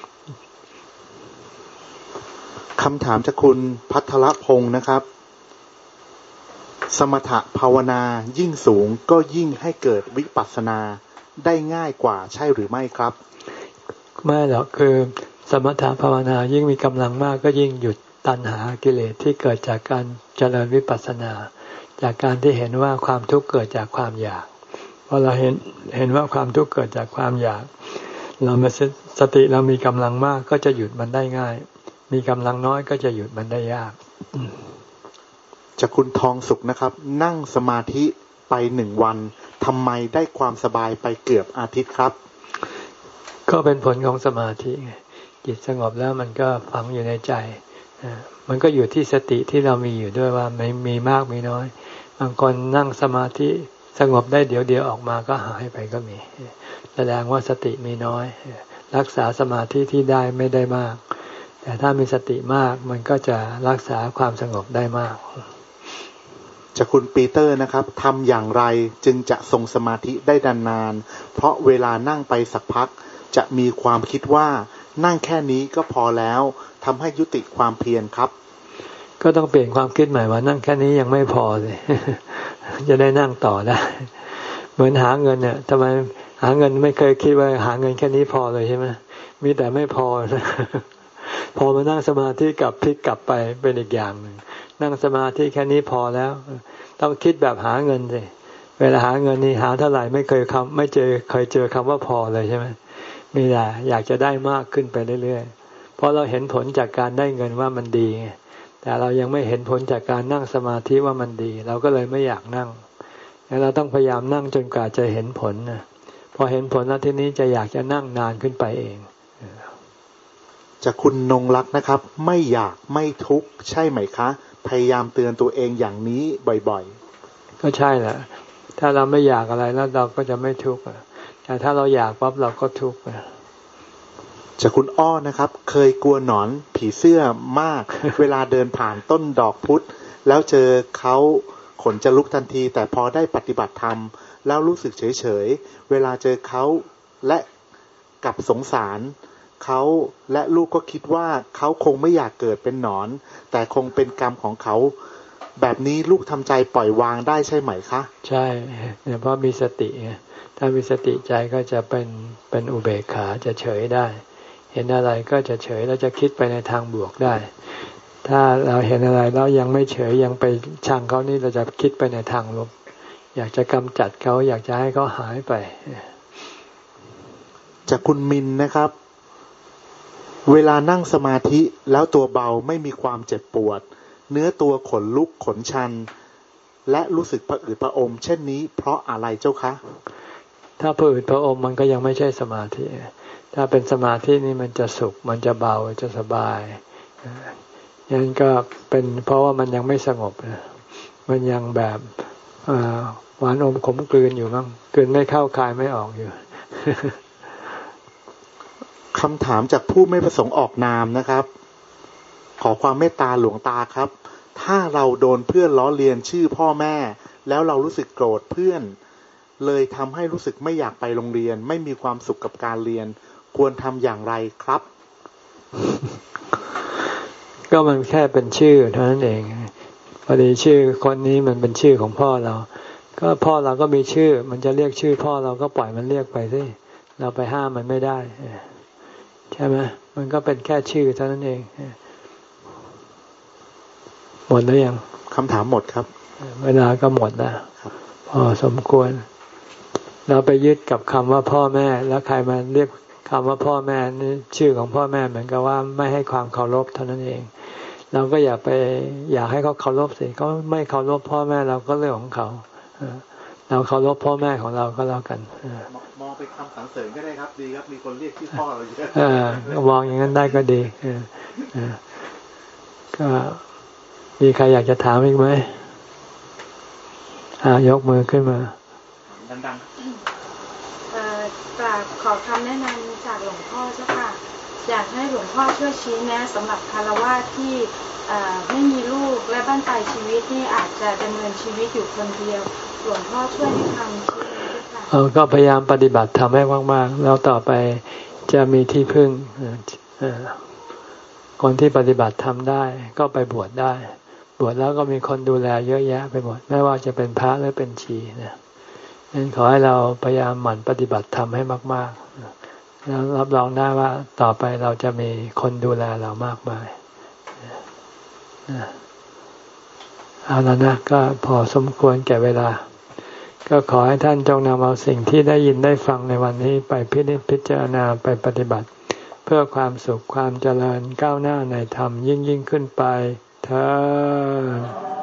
คำถามจากคุณพัทรพงศ์นะครับสมถะภาวนายิ่งสูงก็ยิ่งให้เกิดวิปัสสนาได้ง่ายกว่าใช่หรือไม่ครับไม่หรอกคือสมถะภาวนายิ่งมีกำลังมากก็ยิ่งหยุดตัณหากิเลสที่เกิดจากการเจริญวิปัสสนาจากการที่เห็นว่าความทุกข์เกิดจากความอยากพอเราเห็นเห็นว่าความทุกข์เกิดจากความอยากเรามาสติเรามีกำลังมากก็จะหยุดมันได้ง่ายมีกำลังน้อยก็จะหยุดมันได้ยากจากคุณทองสุขนะครับนั่งสมาธิไปหนึ่งวันทำไมได้ความสบายไปเกือบอาทิตย์ครับก็เป็นผลของสมาธิไงจิตสงบแล้วมันก็ฝังอยู่ในใจมันก็อยู่ที่สติที่เรามีอยู่ด้วยว่าไม่มีมากมีน้อยบางคนนั่งสมาธิสงบได้เดี๋ยวเดียวออกมาก็หายไปก็มีแสดงว่าสติมีน้อยรักษาสมาธิที่ได้ไม่ได้มากแต่ถ้ามีสติมากมันก็จะรักษาความสงบได้มากจากคุณปีเตอร์นะครับทำอย่างไรจึงจะทรงสมาธิได้นานๆเพราะเวลานั่งไปสักพักจะมีความคิดว่านั่งแค่นี้ก็พอแล้วทำให้ยุติความเพียรครับก็ต้องเปลี่ยนความคิดใหม่ว่านั่งแค่นี้ยังไม่พอเลย จะได้นั่งต่อได้เหมือนหาเงินเนี่ยทำไมหาเงินไม่เคยคิดว่าหาเงินแค่นี้พอเลยใช่ไหมมีแต่ไม่พอ พอมานั่งสมาธิกลับพลิกกลับไปเป็นอีกอย่างหนึ่งนั่งสมาธิแค่นี้พอแล้วต้องคิดแบบหาเงินสิเวลาหาเงินนี่หาเท่าไหร่ไม่เคยคำไม่เจอเคยเจอคำว่าพอเลยใช่ไหมมีแต่อยากจะได้มากขึ้นไปเรื่อยๆเพราะเราเห็นผลจากการได้เงินว่ามันดีแต่เรายังไม่เห็นผลจากการนั่งสมาธิว่ามันดีเราก็เลยไม่อยากนั่งแล้วเราต้องพยายามนั่งจนกว่าจะเห็นผลนะพอเห็นผลแล้วทีนี้จะอยากจะนั่งนานขึ้นไปเองจากคุณนงรักนะครับไม่อยากไม่ทุกข์ใช่ไหมคะพยายามเตือนตัวเองอย่างนี้บ่อยๆก็ใช่แหละถ้าเราไม่อยากอะไรแล้วเราก็จะไม่ทุกข์แต่ถ้าเราอยากปั๊บเราก็ทุกข์จากคุณอ้อนะครับเคยกลัวหนอนผีเสื้อมาก เวลาเดินผ่านต้นดอกพุธแล้วเจอเขาขนจะลุกทันทีแต่พอได้ปฏิบัติธรรมแล้วรู้สึกเฉยๆเวลาเจอเขาและกับสงสารเขาและลูกก็คิดว่าเขาคงไม่อยากเกิดเป็นหนอนแต่คงเป็นกรรมของเขาแบบนี้ลูกทำใจปล่อยวางได้ใช่ไหมคะใช่เนี่ยเพราะมีสติไงถ้ามีสติใจก็จะเป็นเป็นอุเบกขาจะเฉยได้เห็นอะไรก็จะเฉยแล้วจะคิดไปในทางบวกได้ถ้าเราเห็นอะไรแล้วยังไม่เฉยยังไปชังเขานี่เราจะคิดไปในทางลบอยากจะกำจัดเขาอยากจะให้เขาหายไปจากคุณมินนะครับเวลานั่งสมาธิแล้วตัวเบาไม่มีความเจ็บปวดเนื้อตัวขนลุกขนชันและรู้สึกผะอืดผะอมเช่นนี้เพราะอะไรเจ้าคะถ้าผะอืดผะอมมันก็ยังไม่ใช่สมาธิถ้าเป็นสมาธินี่มันจะสุขมันจะเบาจะสบายยันก็เป็นเพราะว่ามันยังไม่สงบมันยังแบบหวานอมขมกลืนอยู่มั้งกลืนไม่เข้าคายไม่ออกอยู่คำถามจากผู้ไม่ประสงค์ออกนามนะครับขอความเมตตาหลวงตาครับถ้าเราโดนเพื่อนล้อเลียนชื่อพ่อแม่แล้วเรารู้สึกโกรธเพื่อนเลยทำให้รู้สึกไม่อยากไปโรงเรียนไม่มีความสุขกับการเรียนควรทำอย่างไรครับก็มันแค่เป็นชื่อเท่านั้นเองพอดีชื่อคนนี้มันเป็นชื่อของพ่อเราก็พ่อเราก็มีชื่อมันจะเรียกชื่อพ่อเราก็ปล่อยมันเรียกไปสิเราไปห้ามมันไม่ได้ใช่ไหมมันก็เป็นแค่ชื่อเท่านั้นเองหมดแล้วยังคำถามหมดครับเวลาก็หมดแล้วพอสมควรเราไปยึดกับคำว่าพ่อแม่แล้วใครมาเรียกคำว่าพ่อแม่นี่ชื่อของพ่อแม่เหมือนกับว่าไม่ให้ความเคารพเท่านั้นเองเราก็อย่าไปอยากให้เขาเคารพสิเขาไม่เคารพพ่อแม่เราก็เรื่องของเขาเราเคารพพ่อแม่ของเราก็แล้วกันมองเป็นคำสรรเสริญก็ได้ครับดีครับมีคนเรียกชื่อพ่อเราเยอะมองอย่างนั้นได้ก็ดีก็มีใครอยากจะถามอีกไหมอ่ายกมือขึ้นมาดังๆกราบขอคำแนะนำจากหลวงพ่อเจ้าค่ะอยากให้หลวงพ่อช่วยชี้แนะสำหรับคฤหัสถ์ที่ไม่มีลูกและบั้นปลายชีวิตนี่อาจจะดำเนินชีวิตอยู่คนเดียวหลวงพ่อช่วยให้คำชี้แนะด้วยค่ะเราก็พยายามปฏิบัติทำให้มากๆแล้วต่อไปจะมีที่พึ่งคนที่ปฏิบัติทำได้ก็ไปบวชได้บวชแล้วก็มีคนดูแลเยอะแยะไปหมดไม่ว่าจะเป็นพระหรือเป็นชีนะงั้นขอให้เราพยายามหมั่นปฏิบัติทำให้มากๆแล้วรับรองได้ว่าต่อไปเราจะมีคนดูแลเรามากมายเอาแล้วนะก็พอสมควรแก่เวลาก็ขอให้ท่านจงนำเอาสิ่งที่ได้ยินได้ฟังในวันนี้ไปพินิจพิจารณาไปปฏิบัติเพื่อความสุขความเจริญก้าวหน้าในธรรมยิ่งยิ่งขึ้นไปเถิด